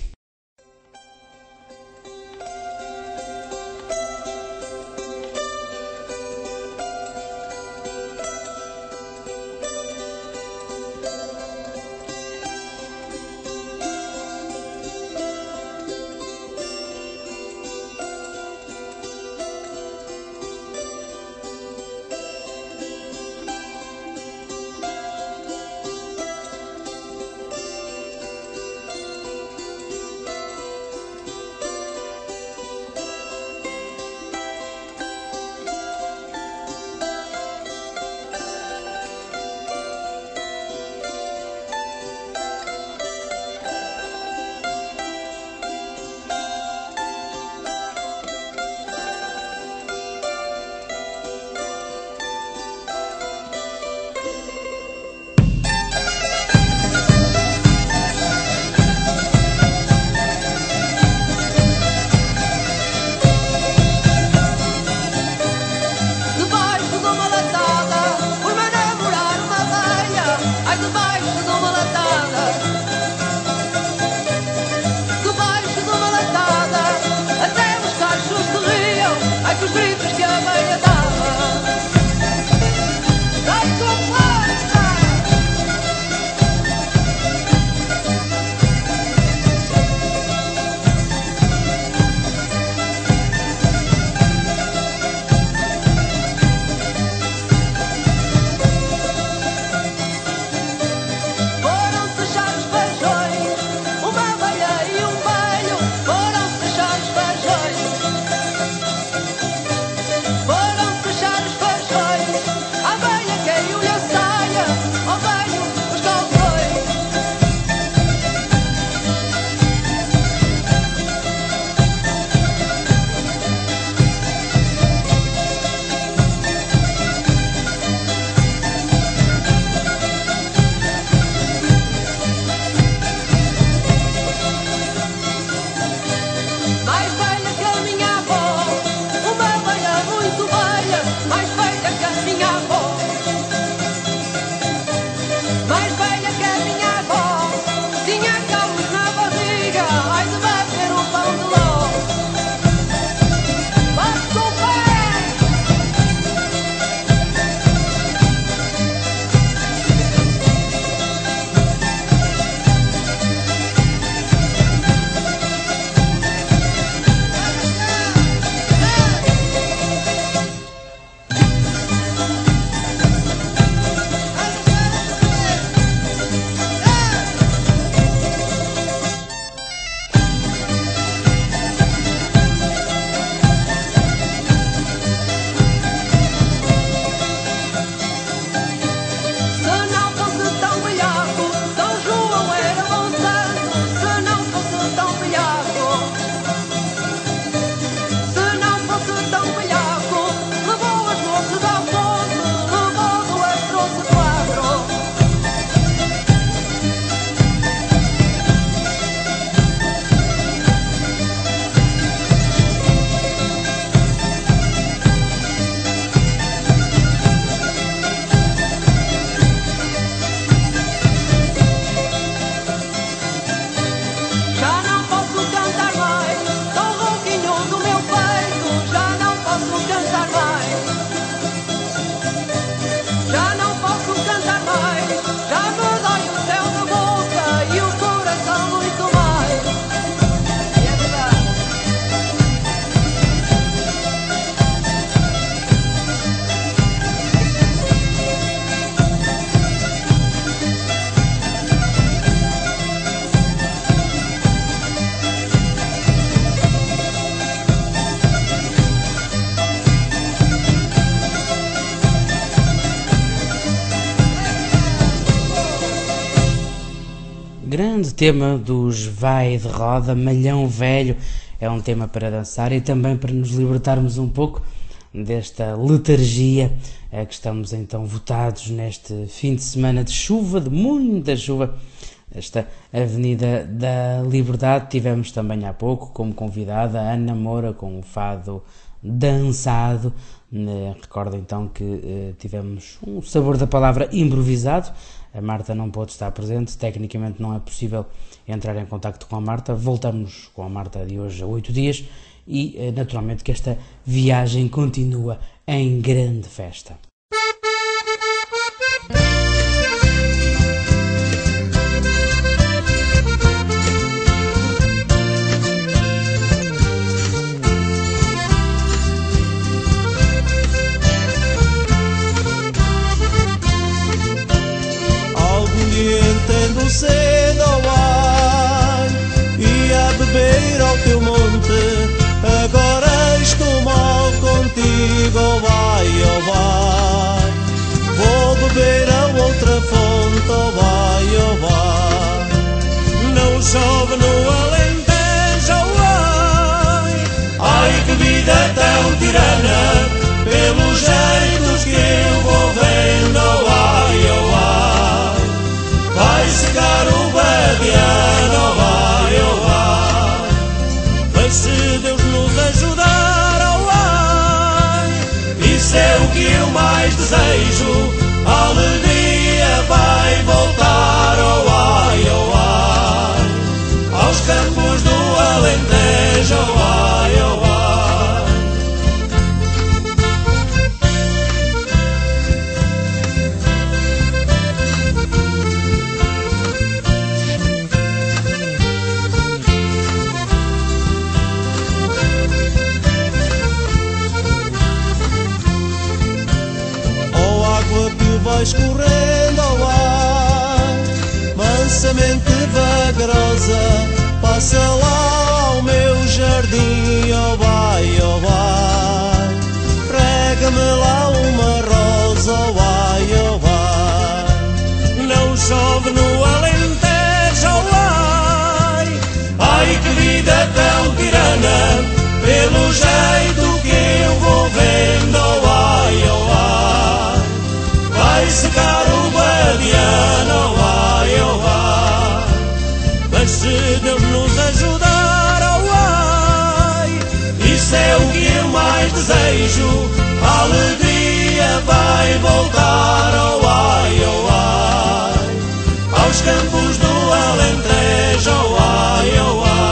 grande tema dos Vai de Roda, Malhão Velho. É um tema para dançar e também para nos libertarmos um pouco desta letargia a que estamos então votados neste fim de semana de chuva, de muita chuva. Esta Avenida da Liberdade. Tivemos também há pouco como convidada a Ana Moura com o fado dançado. Recordo então que eh, tivemos um sabor da palavra improvisado. A Marta não pôde estar presente, tecnicamente não é possível entrar em contacto com a Marta. Voltamos com a Marta de hoje a oito dias e eh, naturalmente que esta viagem continua em grande festa. Entendo cedo ao ar e a beber ao teu monte. Agora estou mal contigo, oh vai, oh vai. Vou beber a outra fonte, oh vai, oh vai. Não chove no Alentejo, oh vai. Ai que vida tão tirana, pelos jeitos que eu vou vendo, oh vai, oh vai. Vai secar o babiano, vai, oh vai. Mas se Deus nos ajudar, oh vai. Isso é o que eu mais desejo. A alegria vai voltar, oh vai, oh vai. Aos campos do Alentejo, oh vai, oh vai. Vais correndo ao ar, mansamente vagarosa, passa lá ao meu jardim, oh vai, oh vai. Rega-me lá uma rosa, oh vai, oh vai. Não chove no Alentejo, oh vai. Ai que vida tão tirana, pelo jeito que eu vou vendo, oh vai, oh vai. Vai secar o badiano, vai, oh vai. Mas se Deus nos ajudar, oh vai. Isso é o que eu mais desejo. A alegria vai voltar, oh vai, oh vai. Aos campos do Alentejo, oh vai, oh vai.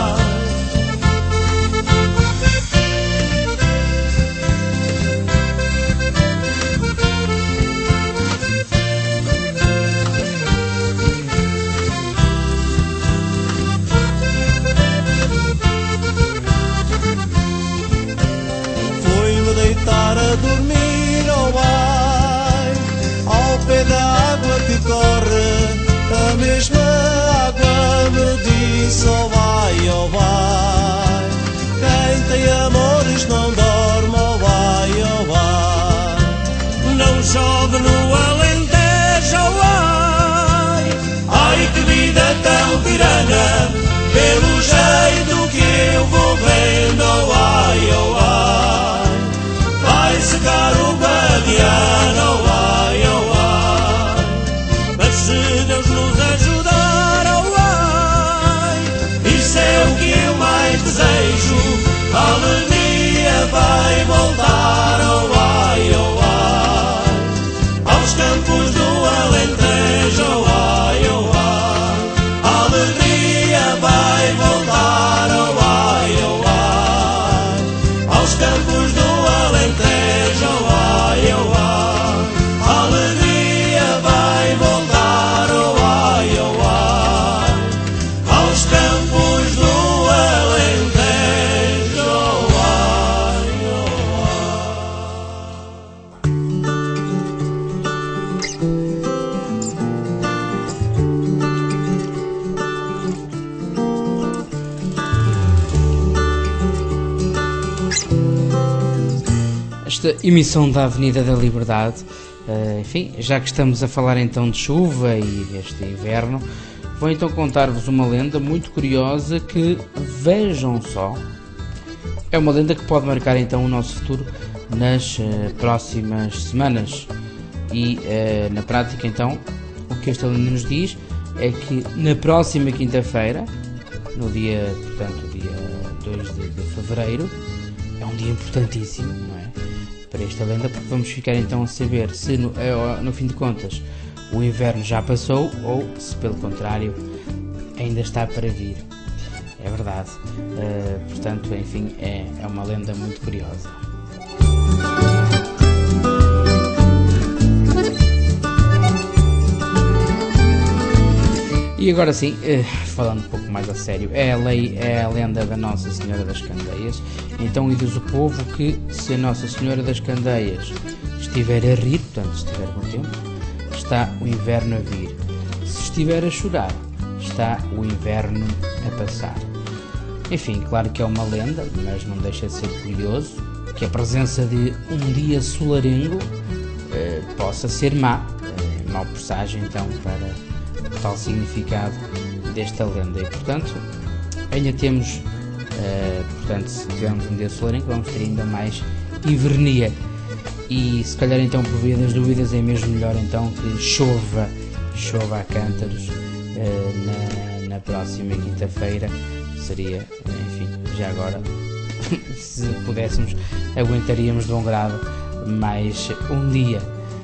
A dormir, oh vai, ao pé da água que corre, a mesma água me diz, oh vai, oh vai. Quem tem amores não dorme, oh vai, oh vai. Não chove no Alentejo, oh vai. Ai que vida tão tirana, pelo jeito que eu vou vendo, oh vai, oh vai. Vai secar o badiano, vai, oh vai. Mas se Deus nos ajudar, oh vai. Isso é o que eu mais desejo. A alegria vai voltar, oh vai, oh vai. Aos campos do Alentejo, oh vai, oh vai. A alegria vai voltar, oh vai, oh vai. Aos campos do Alentejo, vai, oh vai. A alegria vai voltar, oh vai, oh vai. Aos campos do Alentejo, vai, oh Esta emissão da Avenida da Liberdade, uh, enfim, já que estamos a falar então de chuva e deste inverno, vou então contar-vos uma lenda muito curiosa que, vejam só, é uma lenda que pode marcar então o nosso futuro nas uh, próximas semanas. E uh, na prática então, o que esta lenda nos diz é que na próxima quinta-feira, no dia, portanto, dia dois de, de fevereiro, é um dia importantíssimo, não é? Para esta lenda, porque vamos ficar então a saber se no, no fim de contas o inverno já passou ou se pelo contrário ainda está para vir. É verdade. Uh, portanto, enfim, é, é uma lenda muito curiosa. E agora sim, falando um pouco mais a sério, é a lei, é a lenda da Nossa Senhora das Candeias. Então, e diz o povo que se a Nossa Senhora das Candeias estiver a rir, portanto, se estiver bom tempo, está o inverno a vir. Se estiver a chorar, está o inverno a passar. Enfim, claro que é uma lenda, mas não deixa de ser curioso que a presença de um dia solarengo eh, possa ser má, eh, mau presságio então para tal significado desta lenda. E portanto, ainda temos, uh, portanto, se tivermos um dia solarengo, vamos ter ainda mais invernia. E se calhar então, por via das dúvidas, é mesmo melhor então que chova, chova a cântaros uh, na, na próxima quinta-feira. Seria, enfim, já agora, se pudéssemos, aguentaríamos de bom grado mais um dia.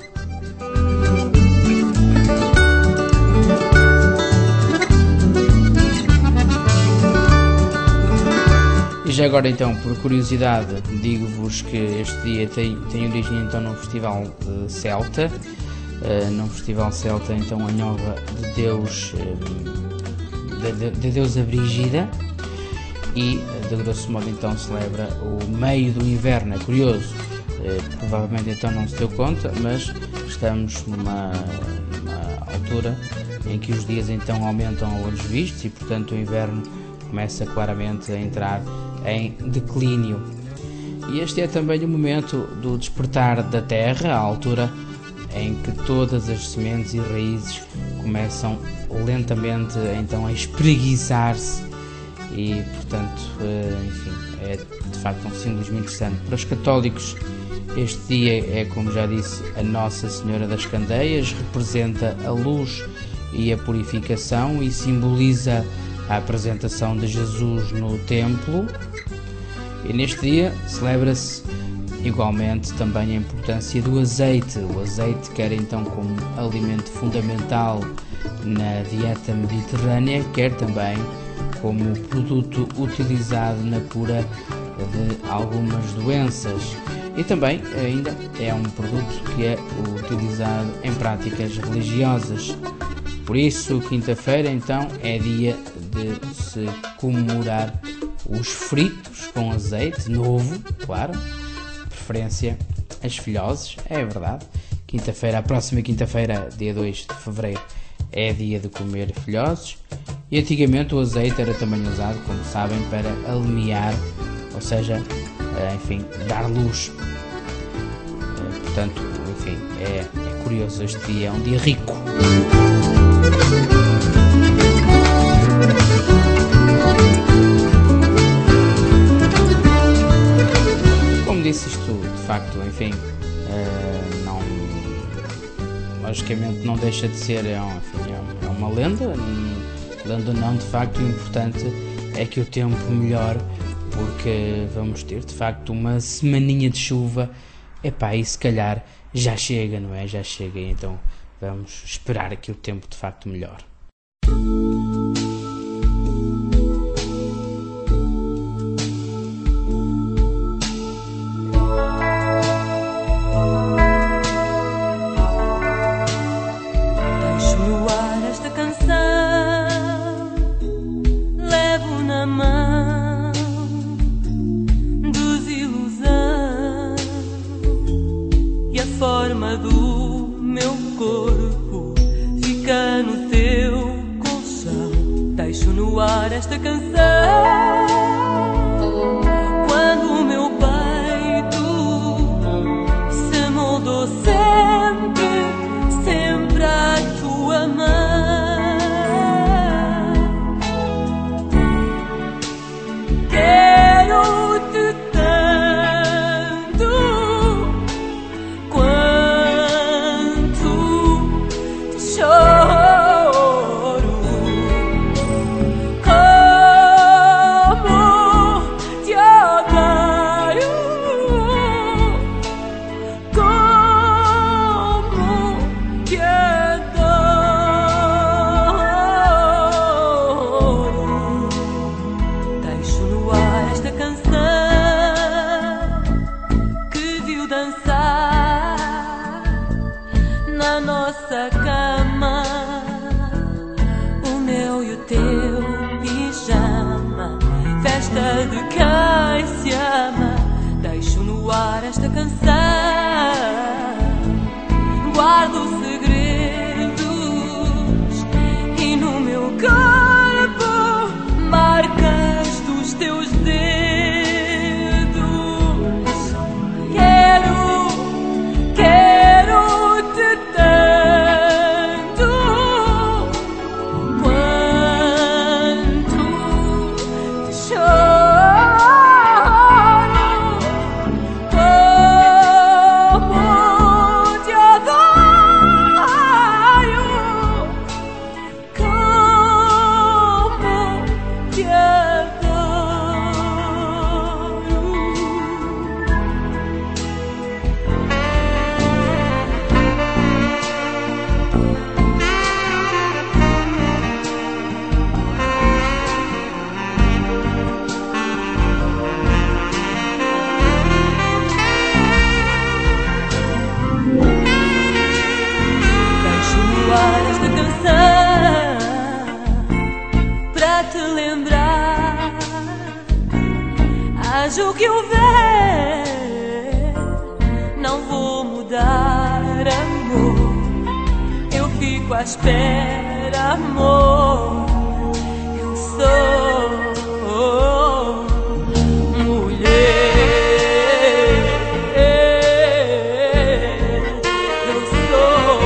Já agora então, por curiosidade, digo-vos que este dia tem, tem origem então num festival uh, celta, uh, num festival celta então a Nova de Deus, uh, de, de, de deusa Brígida, e de grosso modo então celebra o meio do inverno. É curioso, uh, provavelmente então não se deu conta, mas estamos numa, numa altura em que os dias então aumentam a olhos vistos e portanto o inverno começa claramente a entrar em declínio. E este é também o momento do despertar da terra, a altura em que todas as sementes e raízes começam lentamente então a espreguiçar-se e portanto, enfim, é de facto um símbolo muito interessante. Para os católicos este dia é, como já disse, a Nossa Senhora das Candeias, representa a luz e a purificação e simboliza a apresentação de Jesus no templo. E neste dia celebra-se igualmente também a importância do azeite. O azeite quer então como alimento fundamental na dieta mediterrânea, quer também como produto utilizado na cura de algumas doenças. E também ainda é um produto que é utilizado em práticas religiosas. Por isso, quinta-feira então é dia de se comemorar os fritos com azeite novo, claro, de preferência as filhoses, é verdade. Quinta-feira, a próxima quinta-feira, dia dois de fevereiro, é dia de comer filhoses. E antigamente o azeite era também usado, como sabem, para alumiar, ou seja, enfim, dar luz. Portanto, enfim, é, é curioso, este dia é um dia rico. Como disse, isto de facto, enfim, uh, não, logicamente não deixa de ser, é, um, enfim, é uma lenda, lenda não, de facto o importante é que o tempo melhore, porque vamos ter de facto uma semaninha de chuva, epá, e se calhar já chega, não é? Já chega, então vamos esperar que o tempo de facto melhore. Deixo no ar esta canção, levo na mão desilusão e a forma do meu corpo fica no teu colchão. Deixo no ar esta canção quando o meu peito se moldou sempre, sempre à tua mão. viu dançar na nossa cama o meu e o teu pijama, festa de quem se ama. Deixo no ar esta canção, guardo segredos e no meu corpo marcas dos teus dedos. Quero, quero-te tanto quanto te choro, como te adoro, como te Deixo no ar esta canção pra te lembrar. Haja o que houver, não vou mudar, amor. Eu fico à espera, amor. Eu sou mulher, eu sou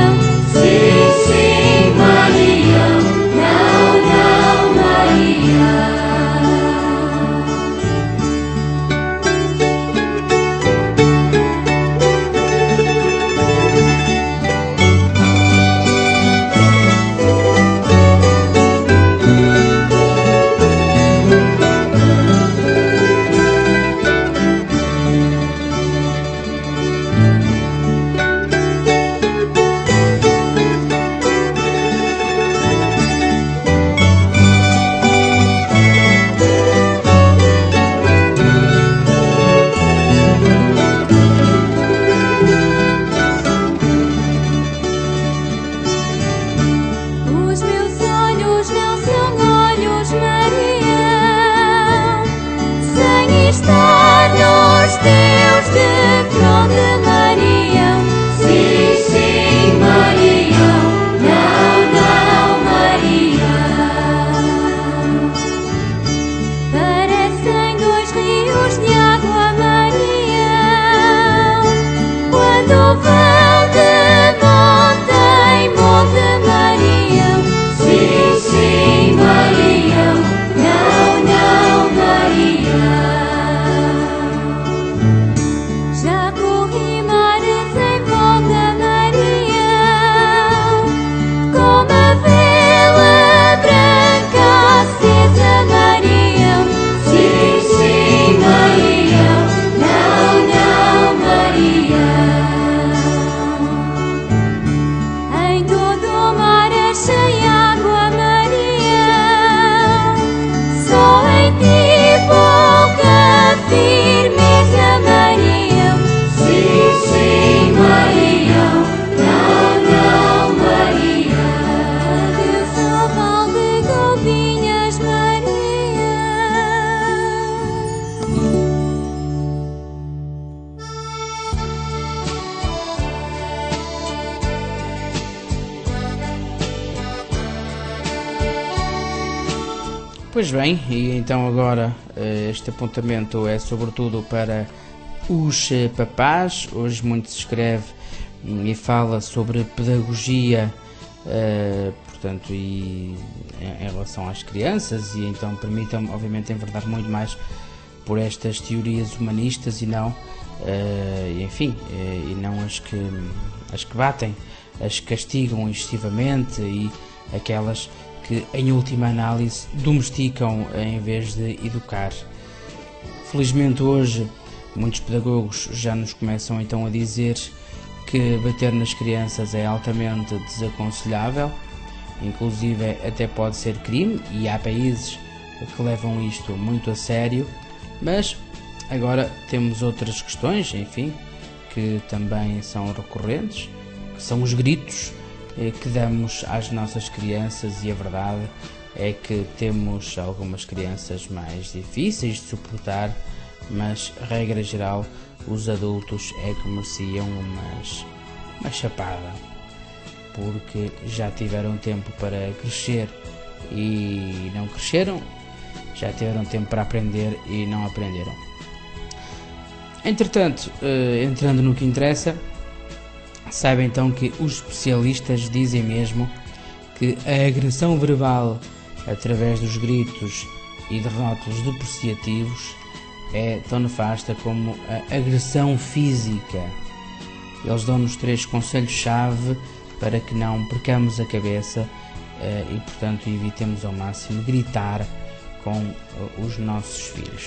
Maria. está nos teus de fronte, Maria. Sim, sim, Maria. Não, não, Maria. Parecem dois rios de água, Maria, quando vão de monte em monte, Maria. Sim, sim, Maria. Não, não, Maria. Já corri mares em volta, Maria, com uma vela branca acesa, Maria. Sim, sim, Maria. Não, não, Maria. Em todo o mar achei água, Maria, só em ti pouca firmeza, Maria. Sim, sim, Maria. Não, não, Maria. Adeus ao val de golfinhas, Maria. Pois bem, e então agora eh, este apontamento é sobretudo para os eh, papás. Hoje muito se escreve hum, e fala sobre pedagogia, eh, portanto, e em, em relação às crianças, e então permitam-me, obviamente, enverdar muito mais por estas teorias humanistas e não, eh, enfim, eh, e não as que, as que batem, as que castigam excessivamente e aquelas que, em última análise, domesticam em vez de educar. Felizmente hoje muitos pedagogos já nos começam então a dizer que bater nas crianças é altamente desaconselhável, inclusive até pode ser crime, e há países que levam isto muito a sério. Mas agora temos outras questões, enfim, que também são recorrentes, que são os gritos que damos às nossas crianças, e a verdade é que temos algumas crianças mais difíceis de suportar, mas, regra geral, os adultos é que mereciam umas, uma chapada, porque já tiveram tempo para crescer e não cresceram, já tiveram tempo para aprender e não aprenderam. Entretanto, entrando no que interessa, saiba então que os especialistas dizem mesmo que a agressão verbal através dos gritos e de rótulos depreciativos é tão nefasta como a agressão física. Eles dão-nos três conselhos-chave para que não percamos a cabeça e, portanto, evitemos ao máximo gritar com os nossos filhos.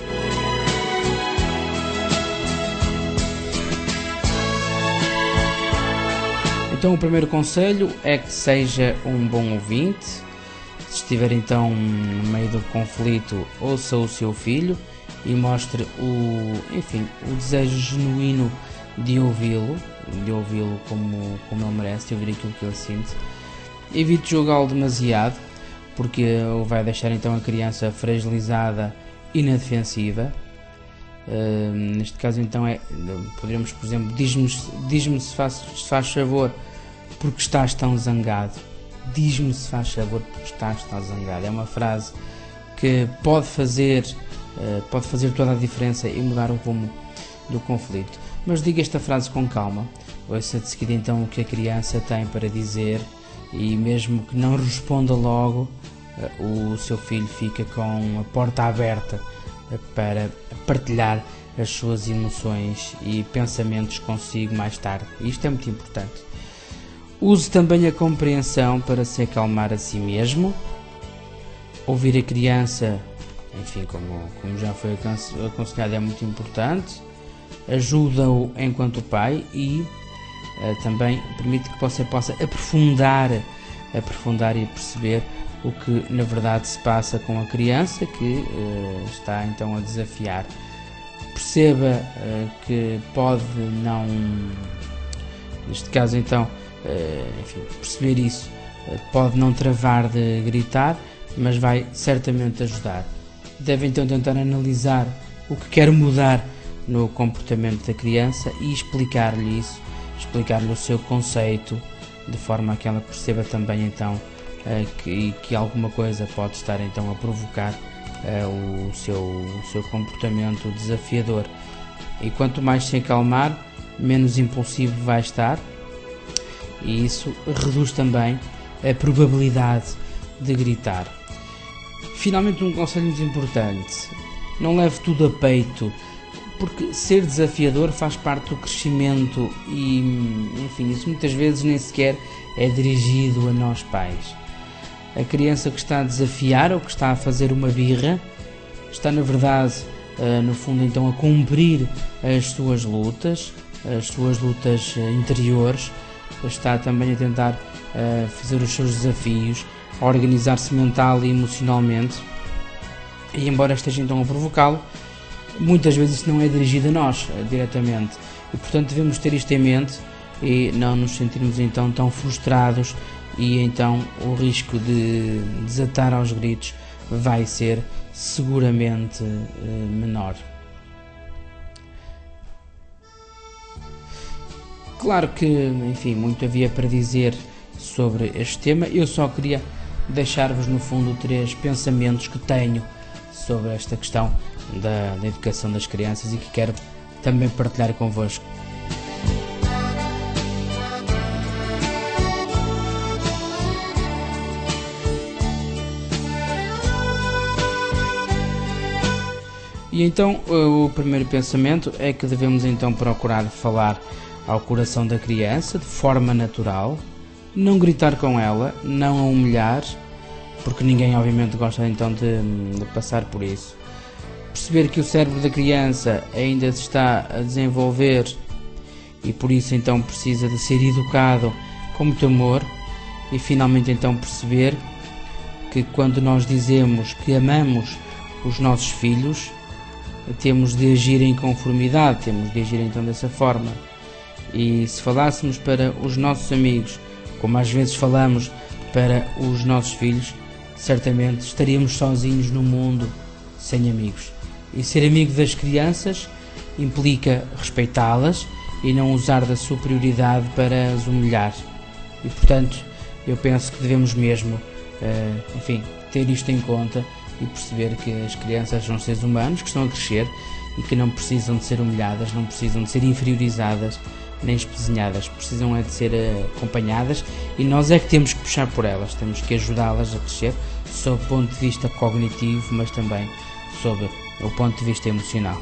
Então o primeiro conselho é que seja um bom ouvinte. Se estiver então no meio do conflito, ouça o seu filho e mostre o, enfim, o desejo genuíno de ouvi-lo, de ouvi-lo como, como ele merece, de ouvir aquilo que ele sente. Evite julgá-lo demasiado, porque o vai deixar então a criança fragilizada e na defensiva. Uh, neste caso então é, poderíamos, por exemplo, diz-me diz-me se faz, se faz favor porque estás tão zangado. Diz-me se faz favor porque estás tão zangado. É uma frase que pode fazer uh, pode fazer toda a diferença e mudar o rumo do conflito. Mas diga esta frase com calma, ouça de seguida então o que a criança tem para dizer, e mesmo que não responda logo, uh, o seu filho fica com a porta aberta para partilhar as suas emoções e pensamentos consigo mais tarde. Isto é muito importante. Use também a compreensão para se acalmar a si mesmo. Ouvir a criança, enfim, como, como já foi aconselhado, é muito importante. Ajuda-o enquanto pai e uh, também permite que você possa aprofundar, aprofundar e perceber o que na verdade se passa com a criança que uh, está então a desafiar. Perceba uh, que pode não, neste caso então, uh, enfim, perceber isso, uh, pode não travar de gritar, mas vai certamente ajudar. Deve então tentar analisar o que quer mudar no comportamento da criança e explicar-lhe isso, explicar-lhe o seu conceito, de forma a que ela perceba também então uh, que, que alguma coisa pode estar então a provocar uh, o, seu, o seu comportamento desafiador. E quanto mais se acalmar, menos impulsivo vai estar, e isso reduz também a probabilidade de gritar. Finalmente, um conselho muito importante: não leve tudo a peito, porque ser desafiador faz parte do crescimento e, enfim, isso muitas vezes nem sequer é dirigido a nós pais. A criança que está a desafiar ou que está a fazer uma birra está, na verdade, no fundo, então, a cumprir as suas lutas, as suas lutas interiores, está também a tentar fazer os seus desafios, a organizar-se mental e emocionalmente, e embora esteja então a provocá-lo, muitas vezes isso não é dirigido a nós diretamente, e portanto devemos ter isto em mente e não nos sentirmos então tão frustrados, e então o risco de desatar aos gritos vai ser seguramente uh, menor. Claro que, enfim, muito havia para dizer sobre este tema. Eu só queria deixar-vos no fundo três pensamentos que tenho sobre esta questão da, da educação das crianças e que quero também partilhar convosco. E então o primeiro pensamento é que devemos então procurar falar ao coração da criança de forma natural, não gritar com ela, não a humilhar, porque ninguém obviamente gosta então de, de passar por isso. Perceber que o cérebro da criança ainda se está a desenvolver e por isso então precisa de ser educado com muito amor, e finalmente então perceber que quando nós dizemos que amamos os nossos filhos, temos de agir em conformidade, temos de agir então dessa forma. E se falássemos para os nossos amigos, como às vezes falamos para os nossos filhos, certamente estaríamos sozinhos no mundo, sem amigos. E ser amigo das crianças implica respeitá-las e não usar da superioridade para as humilhar. E portanto, eu penso que devemos mesmo, uh, enfim, ter isto em conta e perceber que as crianças são seres humanos que estão a crescer e que não precisam de ser humilhadas, não precisam de ser inferiorizadas nem espezinhadas, precisam é de ser acompanhadas, e nós é que temos que puxar por elas, temos que ajudá-las a crescer sob o ponto de vista cognitivo, mas também sob o ponto de vista emocional.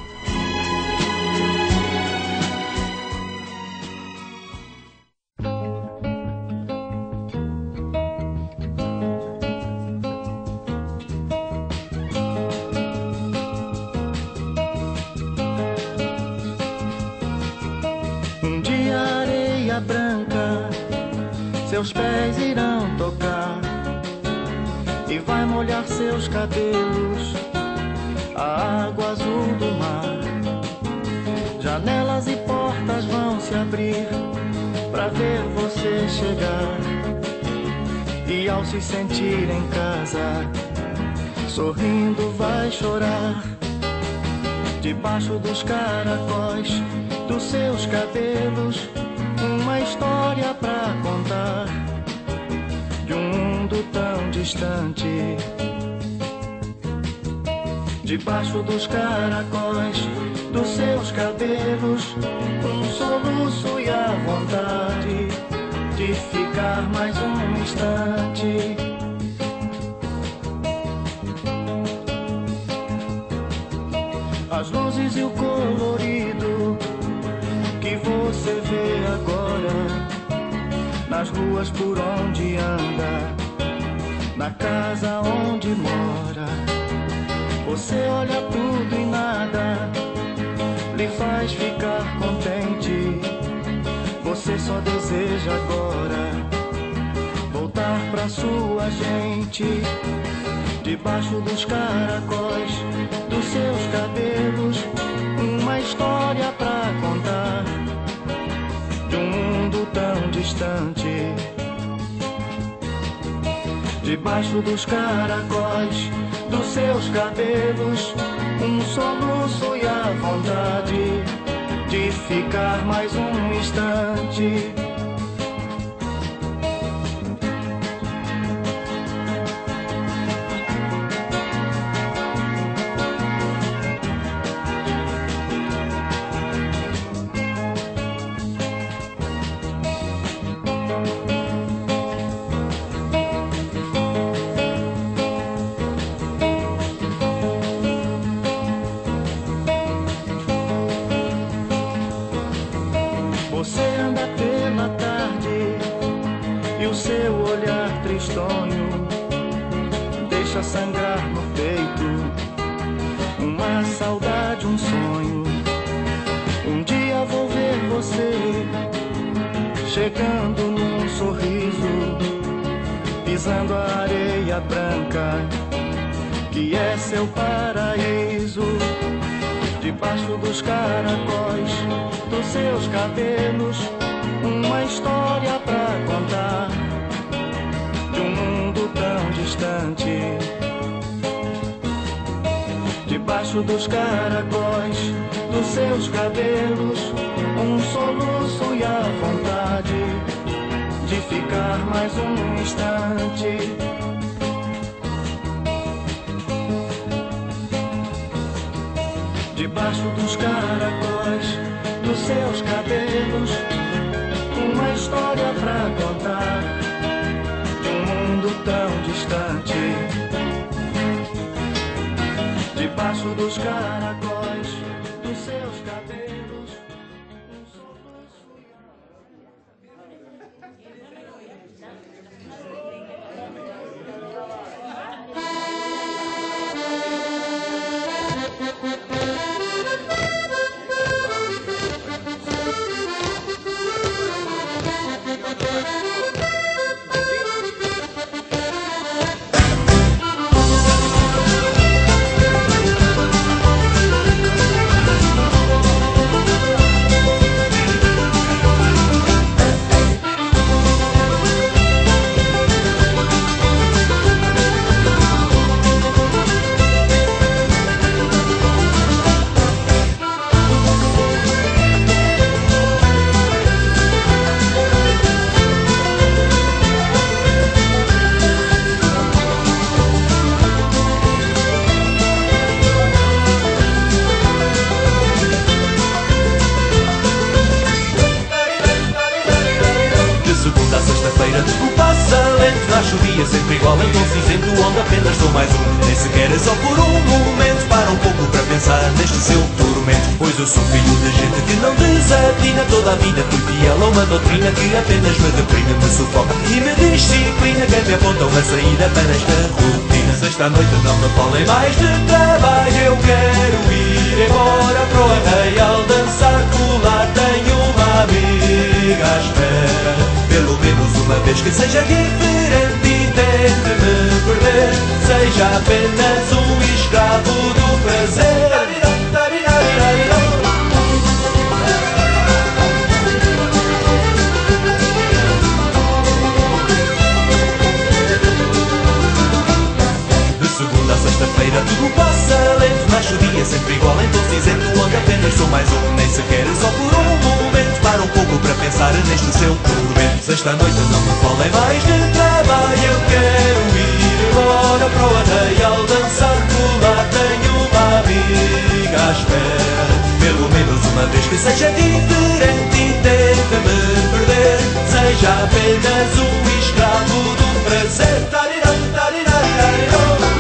Seus pés irão tocar e vai molhar seus cabelos, a água azul do mar. Janelas e portas vão se abrir pra ver você chegar, e ao se sentir em casa, sorrindo vai chorar. Debaixo dos caracóis dos seus cabelos, uma história pra contar de um mundo tão distante. Debaixo dos caracóis dos seus cabelos, um soluço e a vontade de ficar mais um instante. As luzes e o colorido que você vê agora nas ruas por onde anda, na casa onde mora. Você olha tudo e nada lhe faz ficar contente. Você só deseja agora voltar pra sua gente. Debaixo dos caracóis dos seus cabelos, uma história pra contar de um mundo tão distante. Debaixo dos caracóis dos seus cabelos, um soluço e a vontade de ficar mais um instante. Deixa sangrar no peito uma saudade, um sonho. Um dia vou ver você chegando num sorriso, pisando a areia branca que é seu paraíso. Debaixo dos caracóis dos seus cabelos, uma história pra contar de um mundo tão distante. Debaixo dos caracóis dos seus cabelos, um soluço e a vontade de ficar mais um instante. Debaixo dos caracóis dos seus cabelos, uma história pra contar de um mundo tão distante. Debaixo dos caracóis dos seus cabelos, um soluço e a... Sempre igual em tom cinzento, onde apenas sou mais um. Nem sequer é só por um momento. Para um pouco para pensar neste seu tormento. Pois eu sou filho de gente que não desatina. Toda a vida fui fiel a uma doutrina que apenas me deprime, me sufoca e me disciplina. Quem me aponta uma saída para esta rotina. Sexta noite não me falem mais de trabalho. Eu quero ir embora para o arraial dançar, colar. Tenho uma amiga à espera, pelo menos uma vez que seja diferente. Tente me perder, seja apenas um escravo do prazer. De segunda a sexta-feira tudo passa lento. Nasce o dia sempre igual em tom cinzento, onde apenas sou mais um. Nem sequer só por um momento. Para um pouco para pensar neste seu tormento. Sexta noite não me falem mais de trabalho. Eu quero ir embora para o arraial dançar, colar. Tenho uma amiga à espera, pelo menos uma vez que seja diferente. E tenta me perder, seja apenas um escravo do prazer. Tarirão, tarirão, tarirão.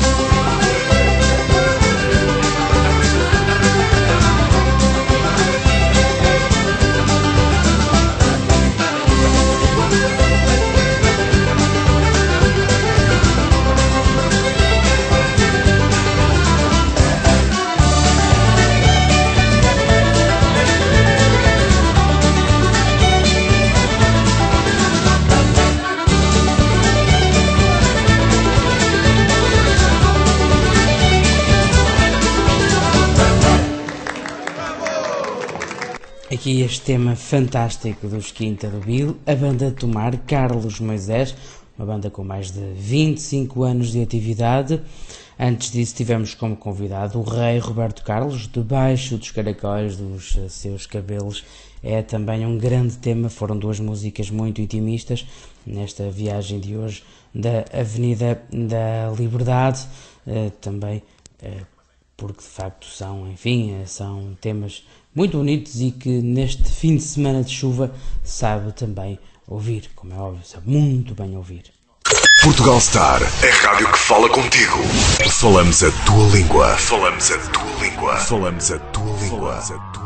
Aqui este tema fantástico dos Quinta do Bill, a banda Tomar, Carlos Moisés, uma banda com mais de vinte e cinco anos de atividade. Antes disso tivemos como convidado o rei Roberto Carlos, debaixo dos caracóis dos seus cabelos. É também um grande tema, foram duas músicas muito intimistas nesta viagem de hoje da Avenida da Liberdade, eh, também eh, porque de facto são, enfim, são temas muito bonitos e que neste fim de semana de chuva sabe também ouvir, como é óbvio, sabe muito bem ouvir. Portugal Star, a rádio que fala contigo. Falamos a tua língua. Falamos a tua língua. Falamos a tua língua.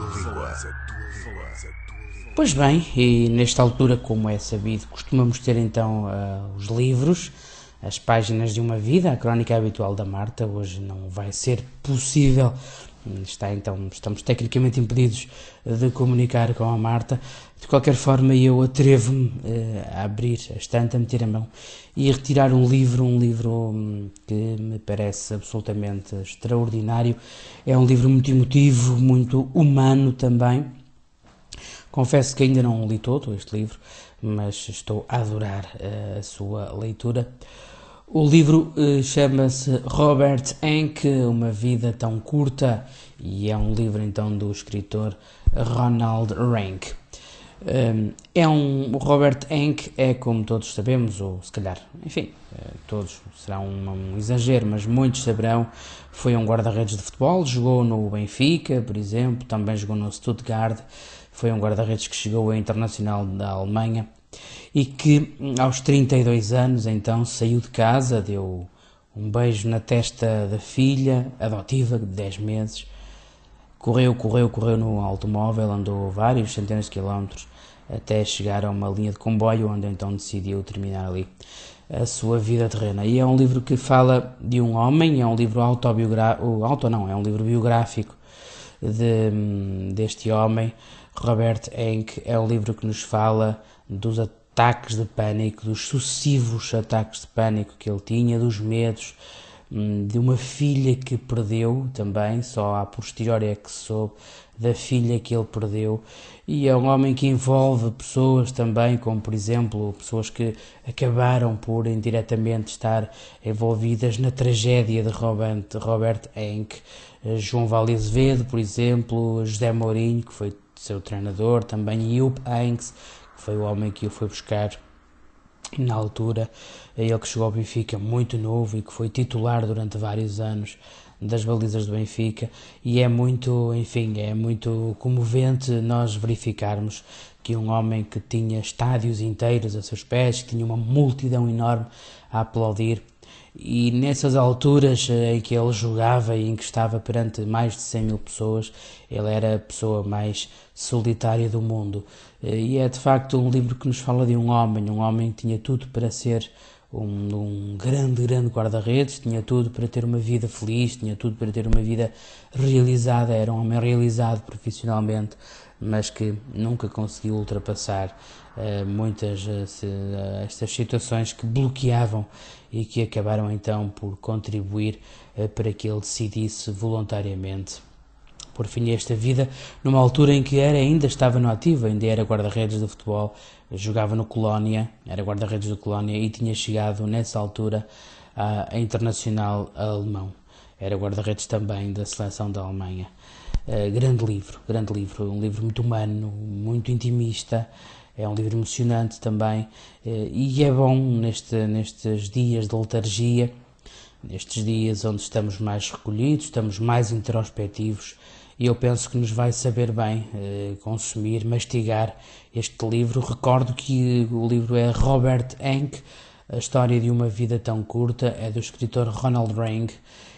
Pois bem, e nesta altura, como é sabido, costumamos ter então uh, os livros, as páginas de uma vida, a crónica habitual da Marta. Hoje não vai ser possível, está então, estamos tecnicamente impedidos de comunicar com a Marta. De qualquer forma, eu atrevo-me uh, a abrir a estante, a meter a mão e a retirar um livro, um livro um, que me parece absolutamente extraordinário. É um livro muito emotivo, muito humano também. Confesso que ainda não li todo este livro, mas estou a adorar uh, a sua leitura. O livro uh, chama-se Robert Enke, Uma Vida Tão Curta, e é um livro então do escritor Ronald Rank. Um, é um, o Robert Enke é, como todos sabemos, ou se calhar, enfim, uh, todos, será um, um exagero, mas muitos saberão, foi um guarda-redes de futebol, jogou no Benfica, por exemplo, também jogou no Stuttgart. Foi um guarda-redes que chegou ao Internacional da Alemanha e que aos trinta e dois anos então saiu de casa, deu um beijo na testa da filha adotiva de dez meses, correu, correu, correu no automóvel, andou vários centenas de quilómetros até chegar a uma linha de comboio onde então decidiu terminar ali a sua vida terrena. E é um livro que fala de um homem, é um livro autobiográfico, auto não, é um livro biográfico de, deste homem. Robert Enke é um livro que nos fala dos ataques de pânico, dos sucessivos ataques de pânico que ele tinha, dos medos, de uma filha que perdeu também, só a posteriori é que se soube da filha que ele perdeu, e é um homem que envolve pessoas também, como por exemplo, pessoas que acabaram por indiretamente estar envolvidas na tragédia de Robert, Robert Enke, João Vale Azevedo, por exemplo, José Mourinho, que foi seu treinador, também Jupp Heynckes, que foi o homem que o foi buscar na altura, ele que chegou ao Benfica muito novo e que foi titular durante vários anos das balizas do Benfica, e é muito, enfim, é muito comovente nós verificarmos que um homem que tinha estádios inteiros a seus pés, que tinha uma multidão enorme a aplaudir, e nessas alturas em que ele jogava e em que estava perante mais de cem mil pessoas, ele era a pessoa mais solitária do mundo. E é de facto um livro que nos fala de um homem, um homem que tinha tudo para ser um, um grande, grande guarda-redes, tinha tudo para ter uma vida feliz, tinha tudo para ter uma vida realizada, era um homem realizado profissionalmente, mas que nunca conseguiu ultrapassar uh, muitas uh, estas situações que bloqueavam e que acabaram então por contribuir uh, para que ele decidisse voluntariamente por fim a esta vida, numa altura em que era, ainda estava no ativo, ainda era guarda-redes de futebol, jogava no Colónia, era guarda-redes do Colónia e tinha chegado nessa altura uh, a internacional alemão, era guarda-redes também da seleção da Alemanha. Uh, grande livro, grande livro, um livro muito humano, muito intimista, é um livro emocionante também, uh, e é bom neste, nestes dias de letargia, nestes dias onde estamos mais recolhidos, estamos mais introspectivos, e eu penso que nos vai saber bem uh, consumir, mastigar este livro. Recordo que o livro é Robert Enke, A História de uma Vida Tão Curta, é do escritor Ronald Rank,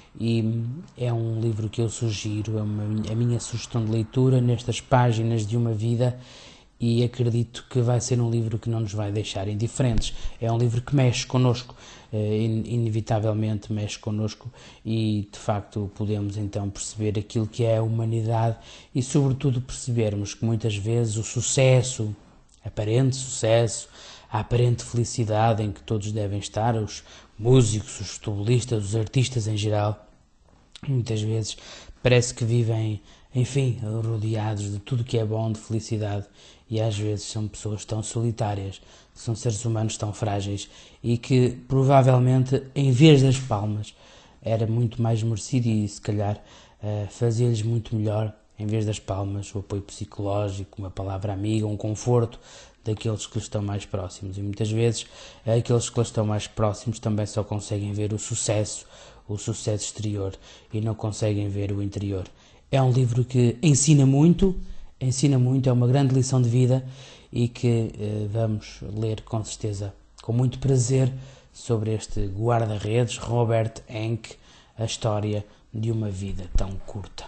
e é um livro que eu sugiro, é uma, a minha sugestão de leitura nestas páginas de uma vida, e acredito que vai ser um livro que não nos vai deixar indiferentes. É um livro que mexe connosco, inevitavelmente mexe connosco, e de facto podemos então perceber aquilo que é a humanidade e sobretudo percebermos que muitas vezes o sucesso, aparente sucesso, a aparente felicidade em que todos devem estar, os músicos, os futebolistas, os artistas em geral, muitas vezes parece que vivem, enfim, rodeados de tudo que é bom, de felicidade, e às vezes são pessoas tão solitárias, são seres humanos tão frágeis e que provavelmente, em vez das palmas, era muito mais merecido e se calhar uh, fazia-lhes muito melhor, em vez das palmas, o apoio psicológico, uma palavra amiga, um conforto daqueles que lhes estão mais próximos. E muitas vezes aqueles que lhes estão mais próximos também só conseguem ver o sucesso, o sucesso exterior, e não conseguem ver o interior. É um livro que ensina muito, ensina muito, é uma grande lição de vida e que eh, vamos ler com certeza, com muito prazer, sobre este guarda-redes, Robert Enke, a história de uma vida tão curta.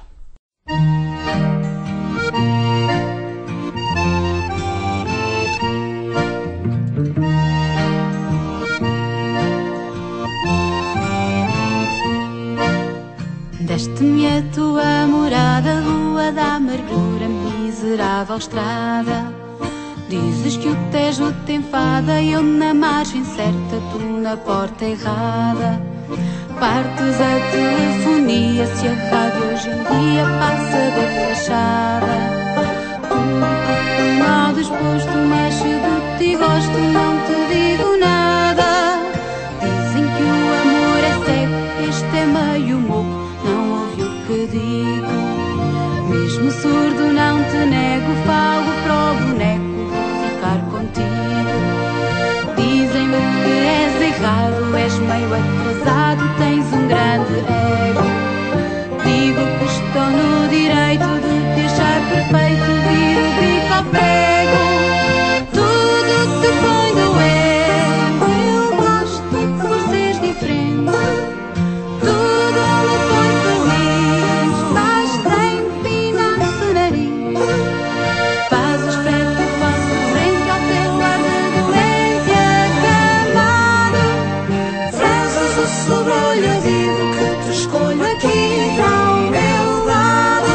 Deste-me a tua morada, rua da amargura, miserável estrada. Dizes que o Tejo tem fada, eu na margem certa, tu na porta errada. Partes a telefonia, se a rádio hoje em dia passa da fachada. Tu, mal disposto, mas de ti gosto, não te digo nada. Dizem que o amor é cego, este é meio moco, não ouvi o que digo. Mesmo surdo não te nego, falo para o boneco, contigo. Dizem-me que és errado, és meio atrasado, tens um grande ego. Digo que estou no direito de te achar perfeito, vir o bico ao prego. Tudo te põe doente, eu gosto por seres diferente. Tudo me põe feliz, basta empinar-se o nariz. Fazes frente, eu faço frente ao teu ar de doente acamado. Franzes o sobrolho, eu digo que te escolho aqui ao meu lado.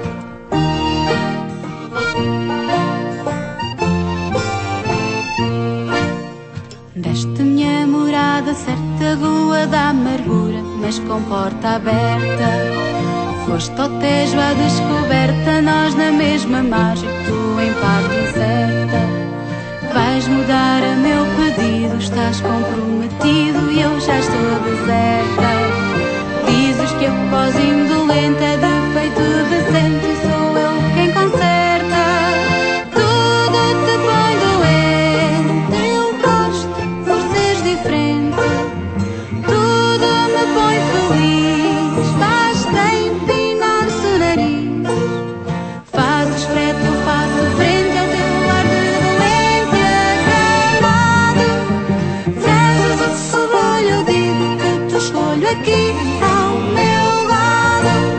Deste-me a morada certa, rua da amargura, mas com porta aberta. Foste ao Tejo à descoberta, nós na mesma margem, tu em parte incerta. Vais mudar a meu pedido, estás comprometido e eu já estou deserta. Dizes que a voz indolente é defeito recente e sou eu quem conserta. Tudo te põe doente, eu gosto por seres diferente. Tudo me põe feliz, basta empinar-se o nariz. Fazes frente, eu faço frente ao teu ar de doente acamado. Franzes o sobrolho, eu digo que te escolho aqui ao meu lado.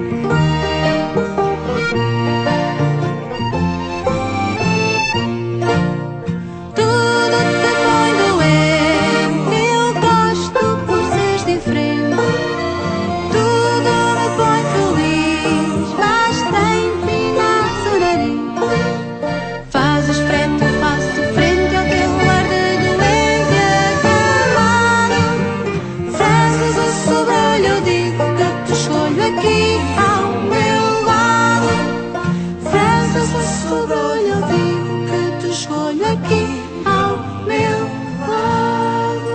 Tudo te põe doente, eu gosto por seres diferente. Tudo me põe feliz, basta empinar-se o nariz. Fazes frente, eu faço frente ao teu ar de doente acamado. Franzes o sobrolho, eu digo que te escolho aqui ao meu lado. Franzes o sobrolho, eu digo que te escolho aqui ao meu lado.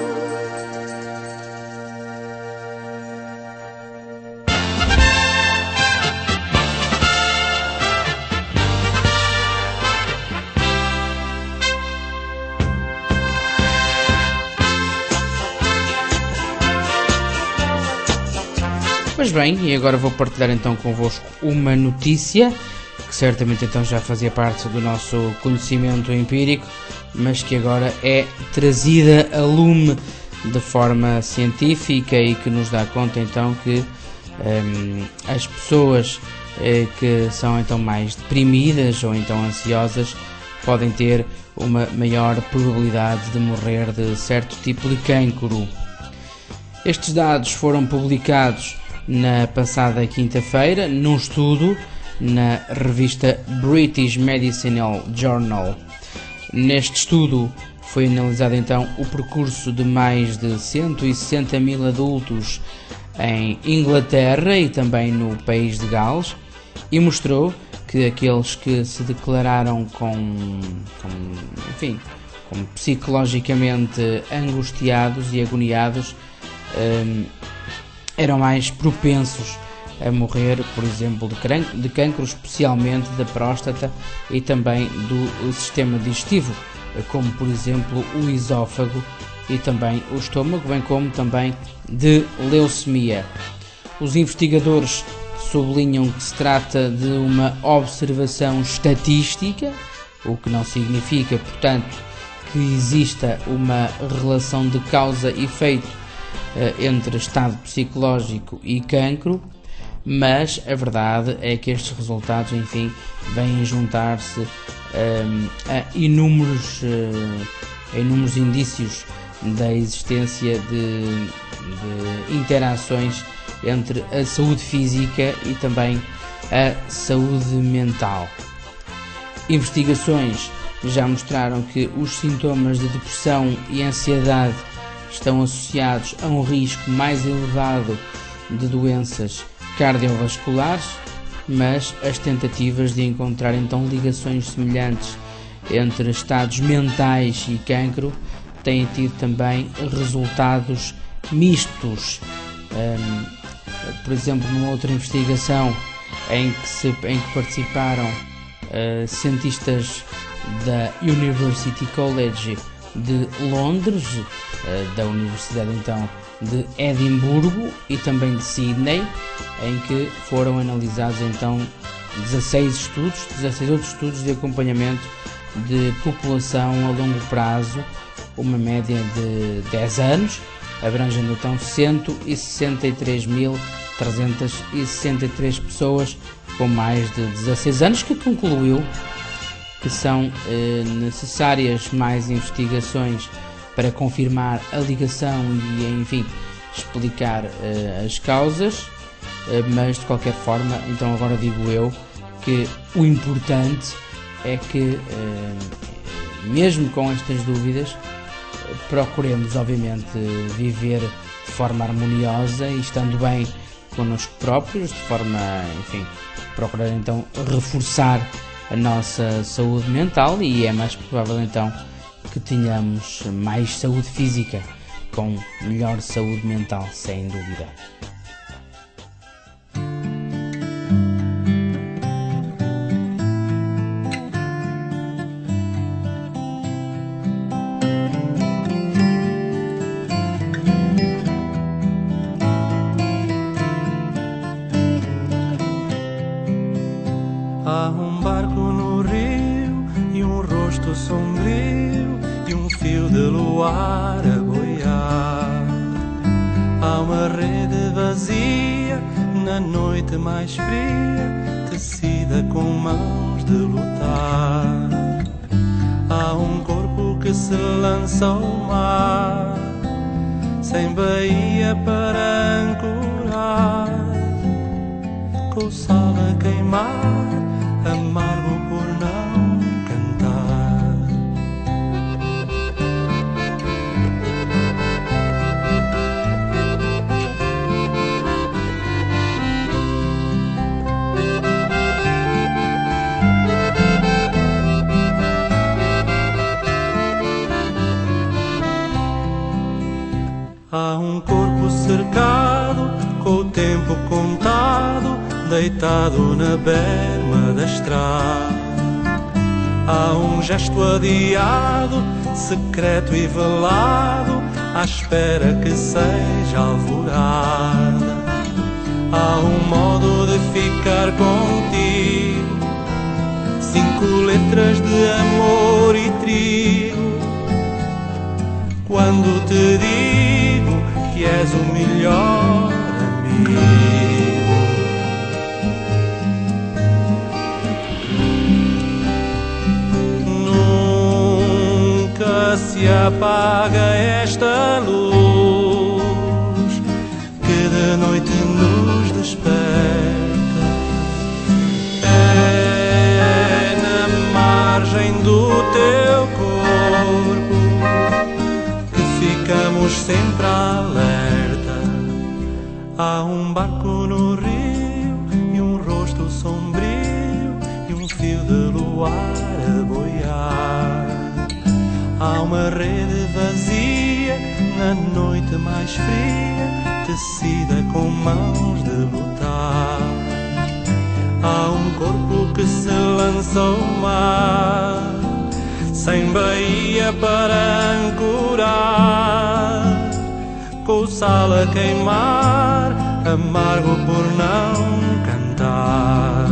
Pois bem, e agora vou partilhar então convosco uma notícia que certamente então já fazia parte do nosso conhecimento empírico, mas que agora é trazida a lume de forma científica e que nos dá conta então que hum, as pessoas eh, que são então mais deprimidas ou então ansiosas podem ter uma maior probabilidade de morrer de certo tipo de cancro. Estes dados foram publicados na passada quinta-feira num estudo na revista British Medicinal Journal. Neste estudo foi analisado então o percurso de mais de cento e sessenta mil adultos em Inglaterra e também no país de Gales e mostrou que aqueles que se declararam com, com enfim, com psicologicamente angustiados e agoniados um, eram mais propensos a morrer, por exemplo, de cancro, de cancro, especialmente da próstata e também do sistema digestivo, como por exemplo o esófago e também o estômago, bem como também de leucemia. Os investigadores sublinham que se trata de uma observação estatística, o que não significa, portanto, que exista uma relação de causa e efeito eh, entre estado psicológico e cancro, mas a verdade é que estes resultados, enfim, vêm juntar-se eh, a inúmeros, eh, a inúmeros indícios da existência de, de interações entre a saúde física e também a saúde mental. Investigações já mostraram que os sintomas de depressão e ansiedade estão associados a um risco mais elevado de doenças cardiovasculares, mas as tentativas de encontrar então ligações semelhantes entre estados mentais e cancro têm tido também resultados mistos. Um, por exemplo, numa outra investigação em que, se, em que participaram uh, cientistas da University College de Londres, uh, da Universidade então de Edimburgo e também de Sydney, em que foram analisados então dezasseis estudos, dezasseis outros estudos de acompanhamento de população a longo prazo, uma média de dez anos, abrangendo então cento e sessenta e três mil trezentas e sessenta e três pessoas com mais de dezasseis anos, que concluiu que são eh, necessárias mais investigações para confirmar a ligação e, enfim, explicar eh, as causas, eh, mas de qualquer forma, então agora digo eu que o importante é que, eh, mesmo com estas dúvidas, procuremos obviamente viver de forma harmoniosa e estando bem connosco próprios, de forma, enfim, procurar então reforçar a nossa saúde mental, e é mais provável então que tenhamos mais saúde física com melhor saúde mental, sem dúvida. Há um barco no rio e um rosto sombrio e um fio de luar a boiar. Há uma rede vazia na noite mais fria, tecida com mãos de lutar. Há um corpo que se lança ao mar, sem baía para ancorar, com o sol a queimar, amargo por não cantar. Há um corpo cercado, com o tempo contado, deitado na berma da estrada. Há um gesto adiado, secreto e velado, à espera que seja alvorada. Há um modo de ficar contigo, cinco letras de amor e trigo. Quando te digo que és o melhor amigo, nunca se apaga esta luz que de noite nos desperta. É na margem do teu corpo que ficamos sempre alerta. Há um barco no rio e um rosto sombrio e um fio de luar a boiar. Há uma rede vazia na noite mais fria, tecida com mãos de lutar. Há um corpo que se lança ao mar, sem baía para ancorar, com o sal a queimar, amargo por não cantar.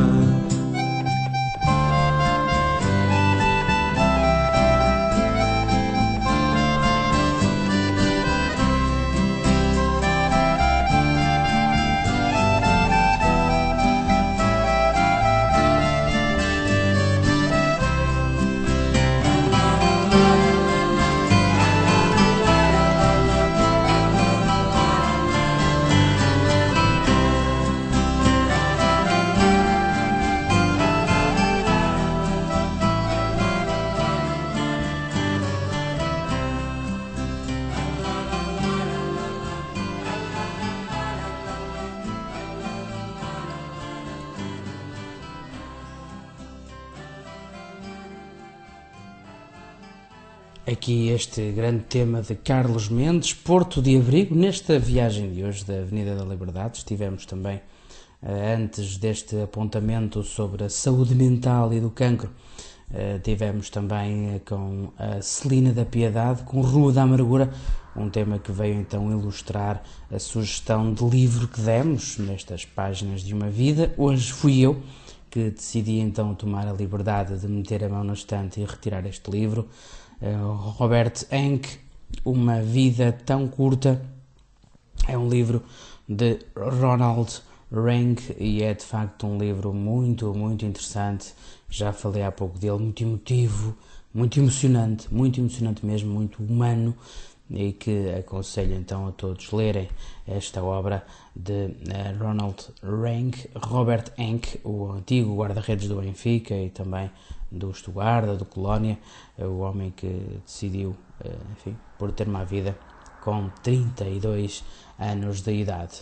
Aqui este grande tema de Carlos Mendes, Porto de Abrigo. Nesta viagem de hoje da Avenida da Liberdade estivemos também, antes deste apontamento sobre a saúde mental e do cancro, tivemos também com a Celina da Piedade, com Rua da Amargura, um tema que veio então ilustrar a sugestão de livro que demos nestas páginas de uma vida. Hoje fui eu que decidi então tomar a liberdade de meter a mão na estante e retirar este livro. Robert Enke, Uma Vida Tão Curta, é um livro de Ronald Rank e é de facto um livro muito, muito interessante. Já falei há pouco dele, muito emotivo, muito emocionante, muito emocionante mesmo, muito humano, e que aconselho então a todos lerem esta obra de Ronald Rank. Robert Enke, o antigo guarda-redes do Benfica e também do Stuttgart, do Colónia, o homem que decidiu, enfim, por ter uma vida com trinta e dois anos de idade.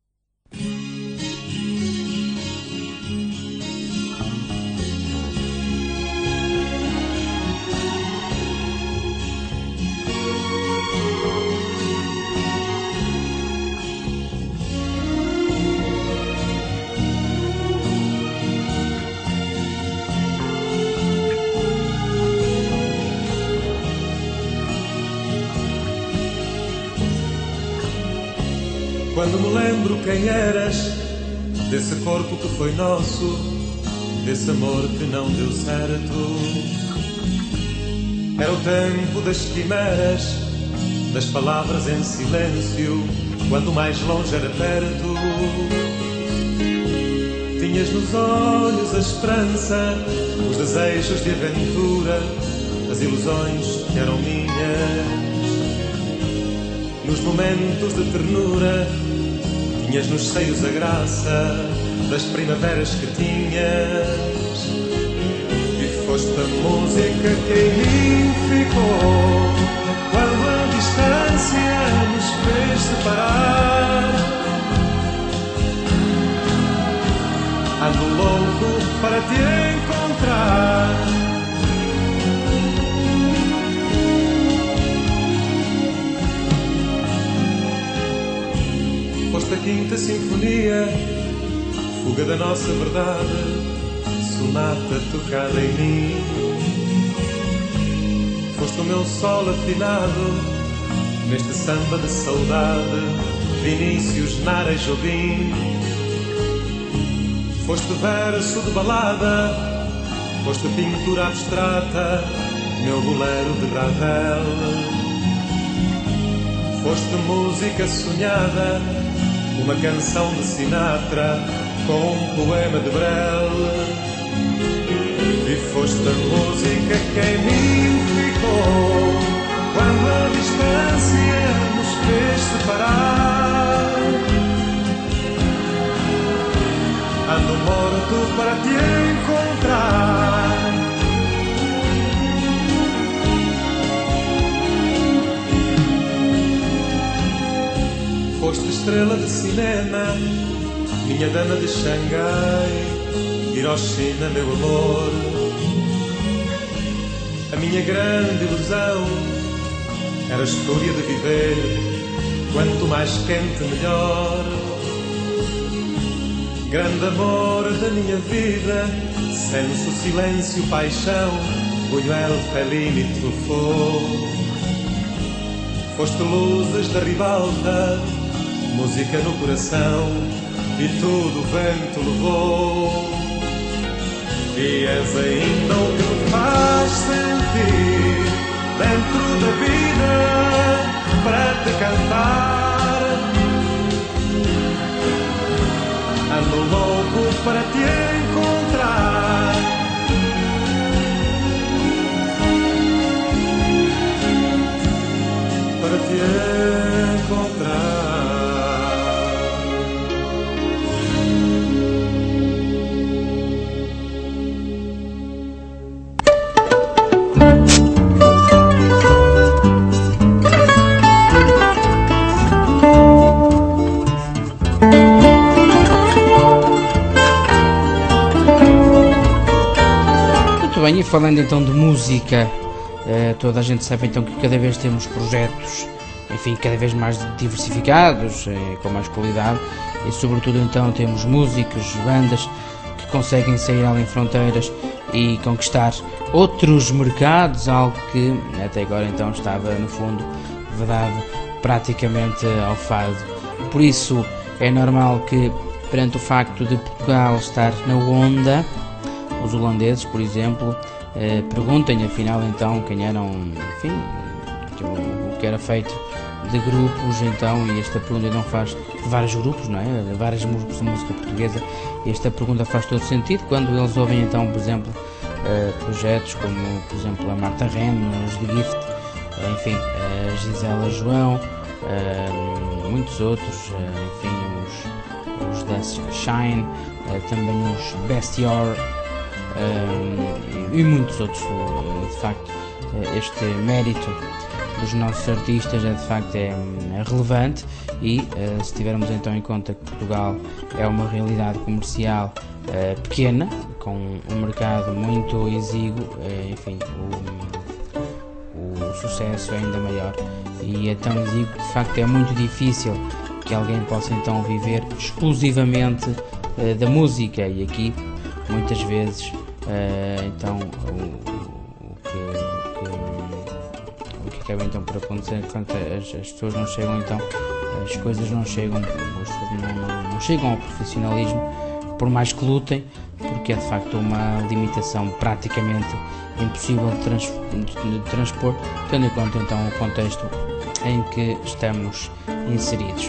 Quando me lembro quem eras, desse corpo que foi nosso, desse amor que não deu certo. Era o tempo das quimeras, das palavras em silêncio, quando mais longe era perto. Tinhas nos olhos a esperança, os desejos de aventura, as ilusões que eram minhas. Nos momentos de ternura, tinhas nos seios a graça das primaveras que tinhas. E foste a música que em mim ficou, quando a distância nos fez separar. Ando louco para te encontrar. Foste a quinta sinfonia, fuga da nossa verdade, sonata tocada em mim. Foste o meu sol afinado, neste samba de saudade, Vinícius, Nara e Jobim. Foste verso de balada, foste pintura abstrata, meu bolero de Ravel. Foste música sonhada, uma canção de Sinatra com um poema de Brel. E foste a música que em mim ficou, quando a distância nos fez separar. Ando morto para te encontrar. Foste estrela de cinema, minha dama de Xangai, Hiroshima, meu amor. A minha grande ilusão era a escolha de viver quanto mais quente melhor. Grande amor da minha vida, senso, silêncio, paixão, Buñuel, Fellini, Truffaut. Foste luzes da ribalta, música no coração, e tudo o vento levou. E és ainda o que me faz sentir dentro da vida para te cantar. Ando louco para te encontrar. Para te encontrar. Bem, e falando então de música, eh, toda a gente sabe então que cada vez temos projetos, enfim, cada vez mais diversificados, eh, com mais qualidade, e sobretudo então temos músicos, bandas que conseguem sair além fronteiras e conquistar outros mercados, algo que até agora então estava no fundo vedado praticamente ao fado. Por isso é normal que, perante o facto de Portugal estar na onda, os holandeses, por exemplo, eh, perguntem afinal então quem eram, enfim, o que era feito de grupos, então, e esta pergunta não faz de vários grupos, não é? Várias grupos de música portuguesa, e esta pergunta faz todo sentido quando eles ouvem então, por exemplo, eh, projetos como, por exemplo, a Marta Ren, os The Gift, enfim, a Gisela João, eh, muitos outros, eh, enfim, os, os da Shine, eh, também os Bestior, Um, e muitos outros. De facto, este mérito dos nossos artistas é de facto é, é relevante, e uh, se tivermos então em conta que Portugal é uma realidade comercial uh, pequena, com um mercado muito exíguo, uh, enfim, o, o sucesso é ainda maior, e é tão exíguo que de facto é muito difícil que alguém possa então viver exclusivamente uh, da música, e aqui muitas vezes uh, então o, o, que, o, que, o que acaba então por acontecer quando as, as pessoas não chegam então, as coisas não chegam, as pessoas não, não, não chegam ao profissionalismo, por mais que lutem, porque é de facto uma limitação praticamente impossível de, trans, de, de transpor, tendo em conta então o contexto em que estamos inseridos.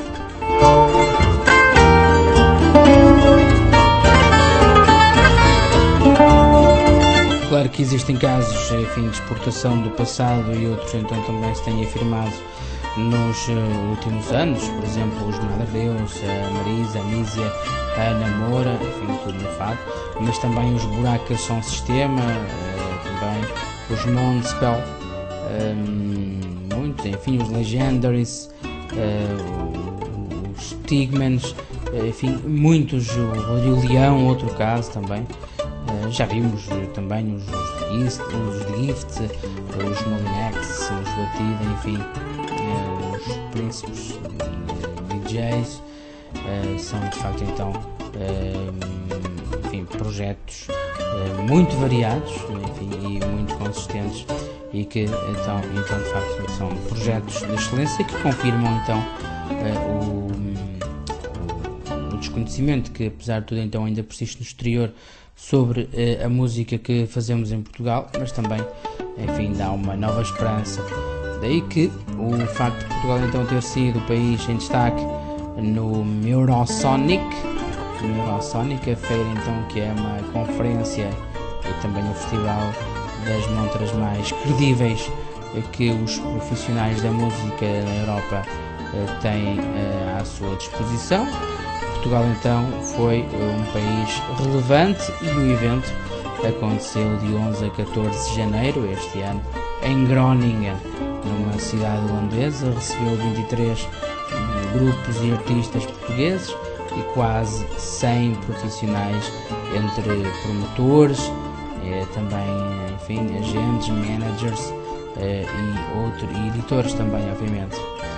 Claro que existem casos, enfim, de exportação do passado, e outros então também se têm afirmado nos uh, últimos anos, por exemplo, os Madredeus, a Marisa, a Nísia, a Ana Moura, enfim, tudo no fado, mas também os Buracas Som Sistema, uh, também os Monspell, um, muitos, enfim, os Legendaries, uh, os Stigmans, uh, enfim, muitos, o Rodrigo Leão, outro caso também. Uh, já vimos uh, também os, os, os The Gift, uh, os Molinex, os Batida, enfim, uh, os Príncipes, uh, D Js, uh, são de facto então uh, enfim, projetos uh, muito variados, enfim, e muito consistentes, e que então, então de facto são projetos de excelência que confirmam então uh, o, o desconhecimento que, apesar de tudo, então ainda persiste no exterior sobre uh, a música que fazemos em Portugal, mas também, enfim, dá uma nova esperança. Daí que o facto de Portugal então ter sido o país em destaque no Eurosonic, no Eurosonic, a feira então que é uma conferência e também um festival das montras mais credíveis que os profissionais da música na Europa uh, têm uh, à sua disposição. Portugal então foi um país relevante, e o evento aconteceu de onze a catorze de janeiro este ano em Groningen, numa cidade holandesa. Recebeu vinte e três grupos e artistas portugueses e quase cem profissionais, entre promotores, eh, também, enfim, agentes, managers eh, e, outro, e editores também, obviamente.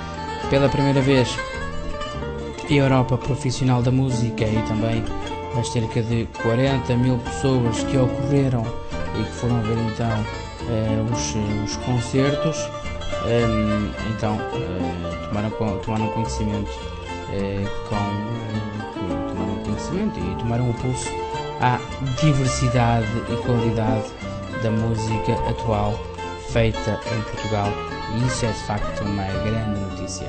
pela primeira vez a Europa Profissional da Música e também as cerca de quarenta mil pessoas que ocorreram e que foram ver então eh, os, os concertos, eh, então eh, tomaram, tomaram conhecimento, eh, com, eh, tomaram conhecimento e tomaram o pulso à diversidade e qualidade da música atual feita em Portugal, e isso é de facto uma grande notícia.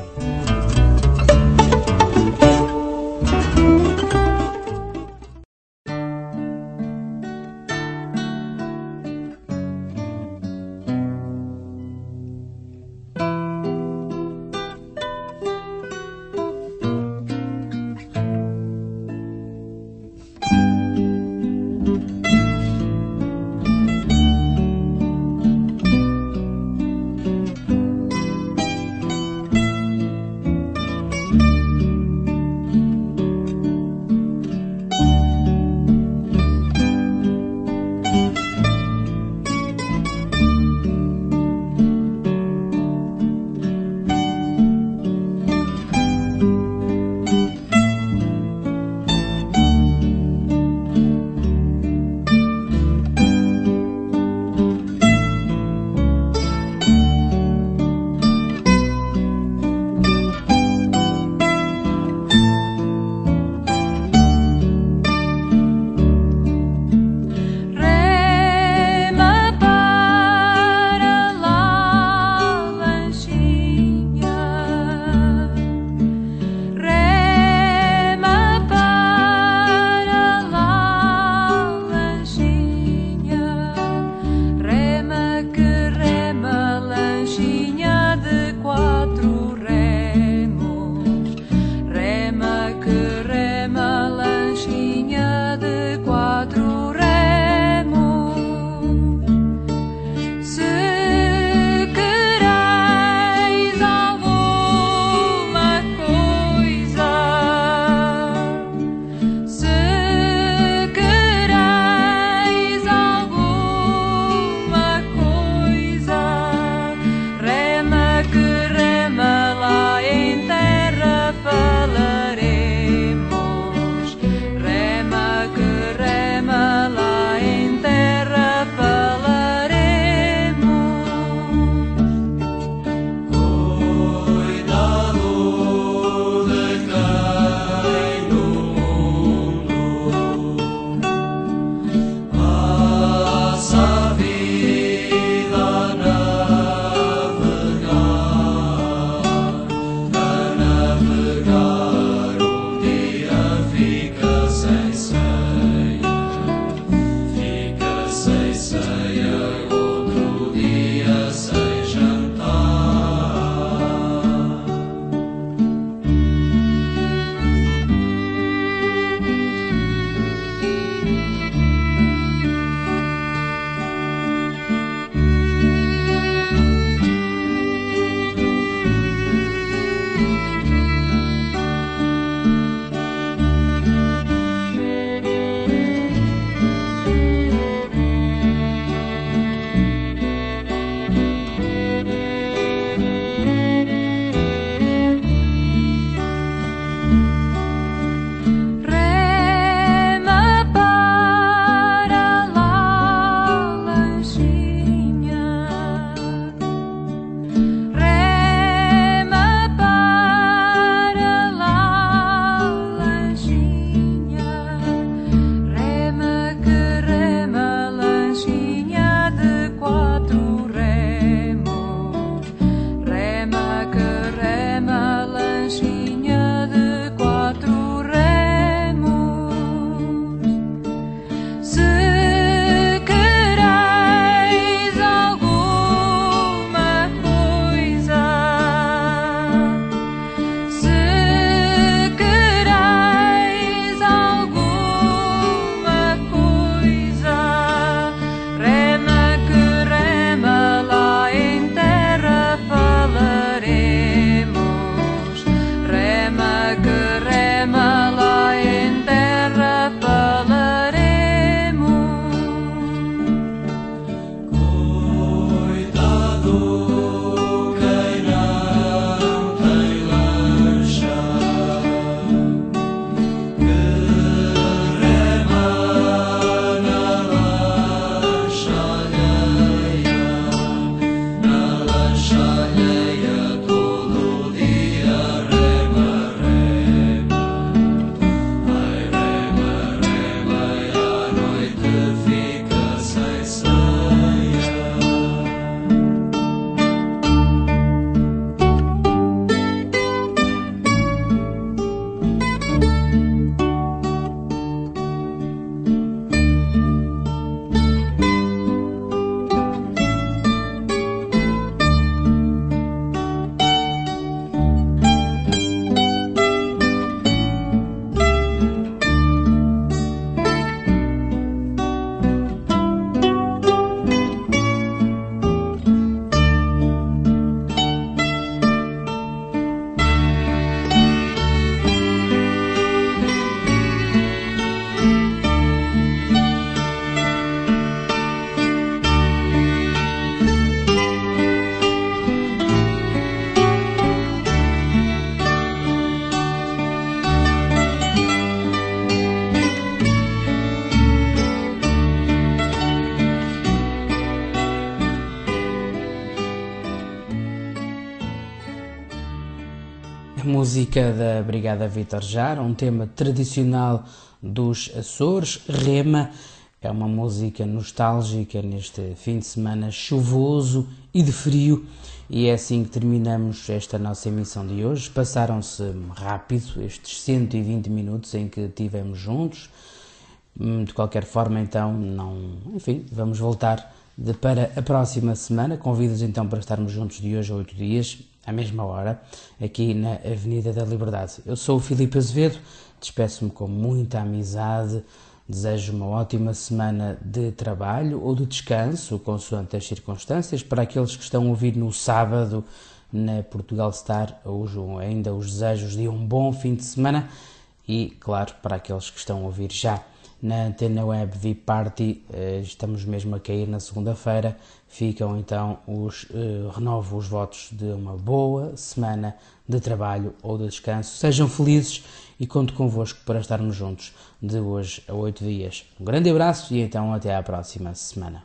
música da Brigada Vítor Jara, um tema tradicional dos Açores, Rema. É uma música nostálgica neste fim de semana chuvoso e de frio, e é assim que terminamos esta nossa emissão de hoje. Passaram-se rápido estes cento e vinte minutos em que estivemos juntos. De qualquer forma, então, não, enfim, vamos voltar de, para a próxima semana. Convido-os então para estarmos juntos de hoje a oito dias, à mesma hora, aqui na Avenida da Liberdade. Eu sou o Filipe Azevedo, despeço-me com muita amizade, desejo uma ótima semana de trabalho ou de descanso, consoante as circunstâncias. Para aqueles que estão a ouvir no sábado na Portugal Star, hoje ainda os desejos de um bom fim de semana. E, claro, para aqueles que estão a ouvir já na Antena Web V I P Party, estamos mesmo a cair na segunda-feira. Ficam então os, uh, renovo os votos de uma boa semana de trabalho ou de descanso. Sejam felizes e conto convosco para estarmos juntos de hoje a oito dias. Um grande abraço e então até à próxima semana.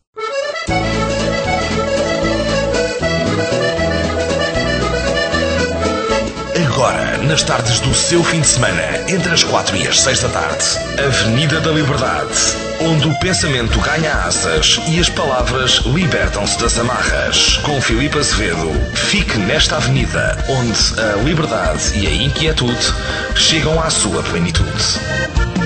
Agora, nas tardes do seu fim de semana, entre as quatro e as seis da tarde, Avenida da Liberdade, onde o pensamento ganha asas e as palavras libertam-se das amarras. Com Filipe Azevedo, fique nesta avenida, onde a liberdade e a inquietude chegam à sua plenitude.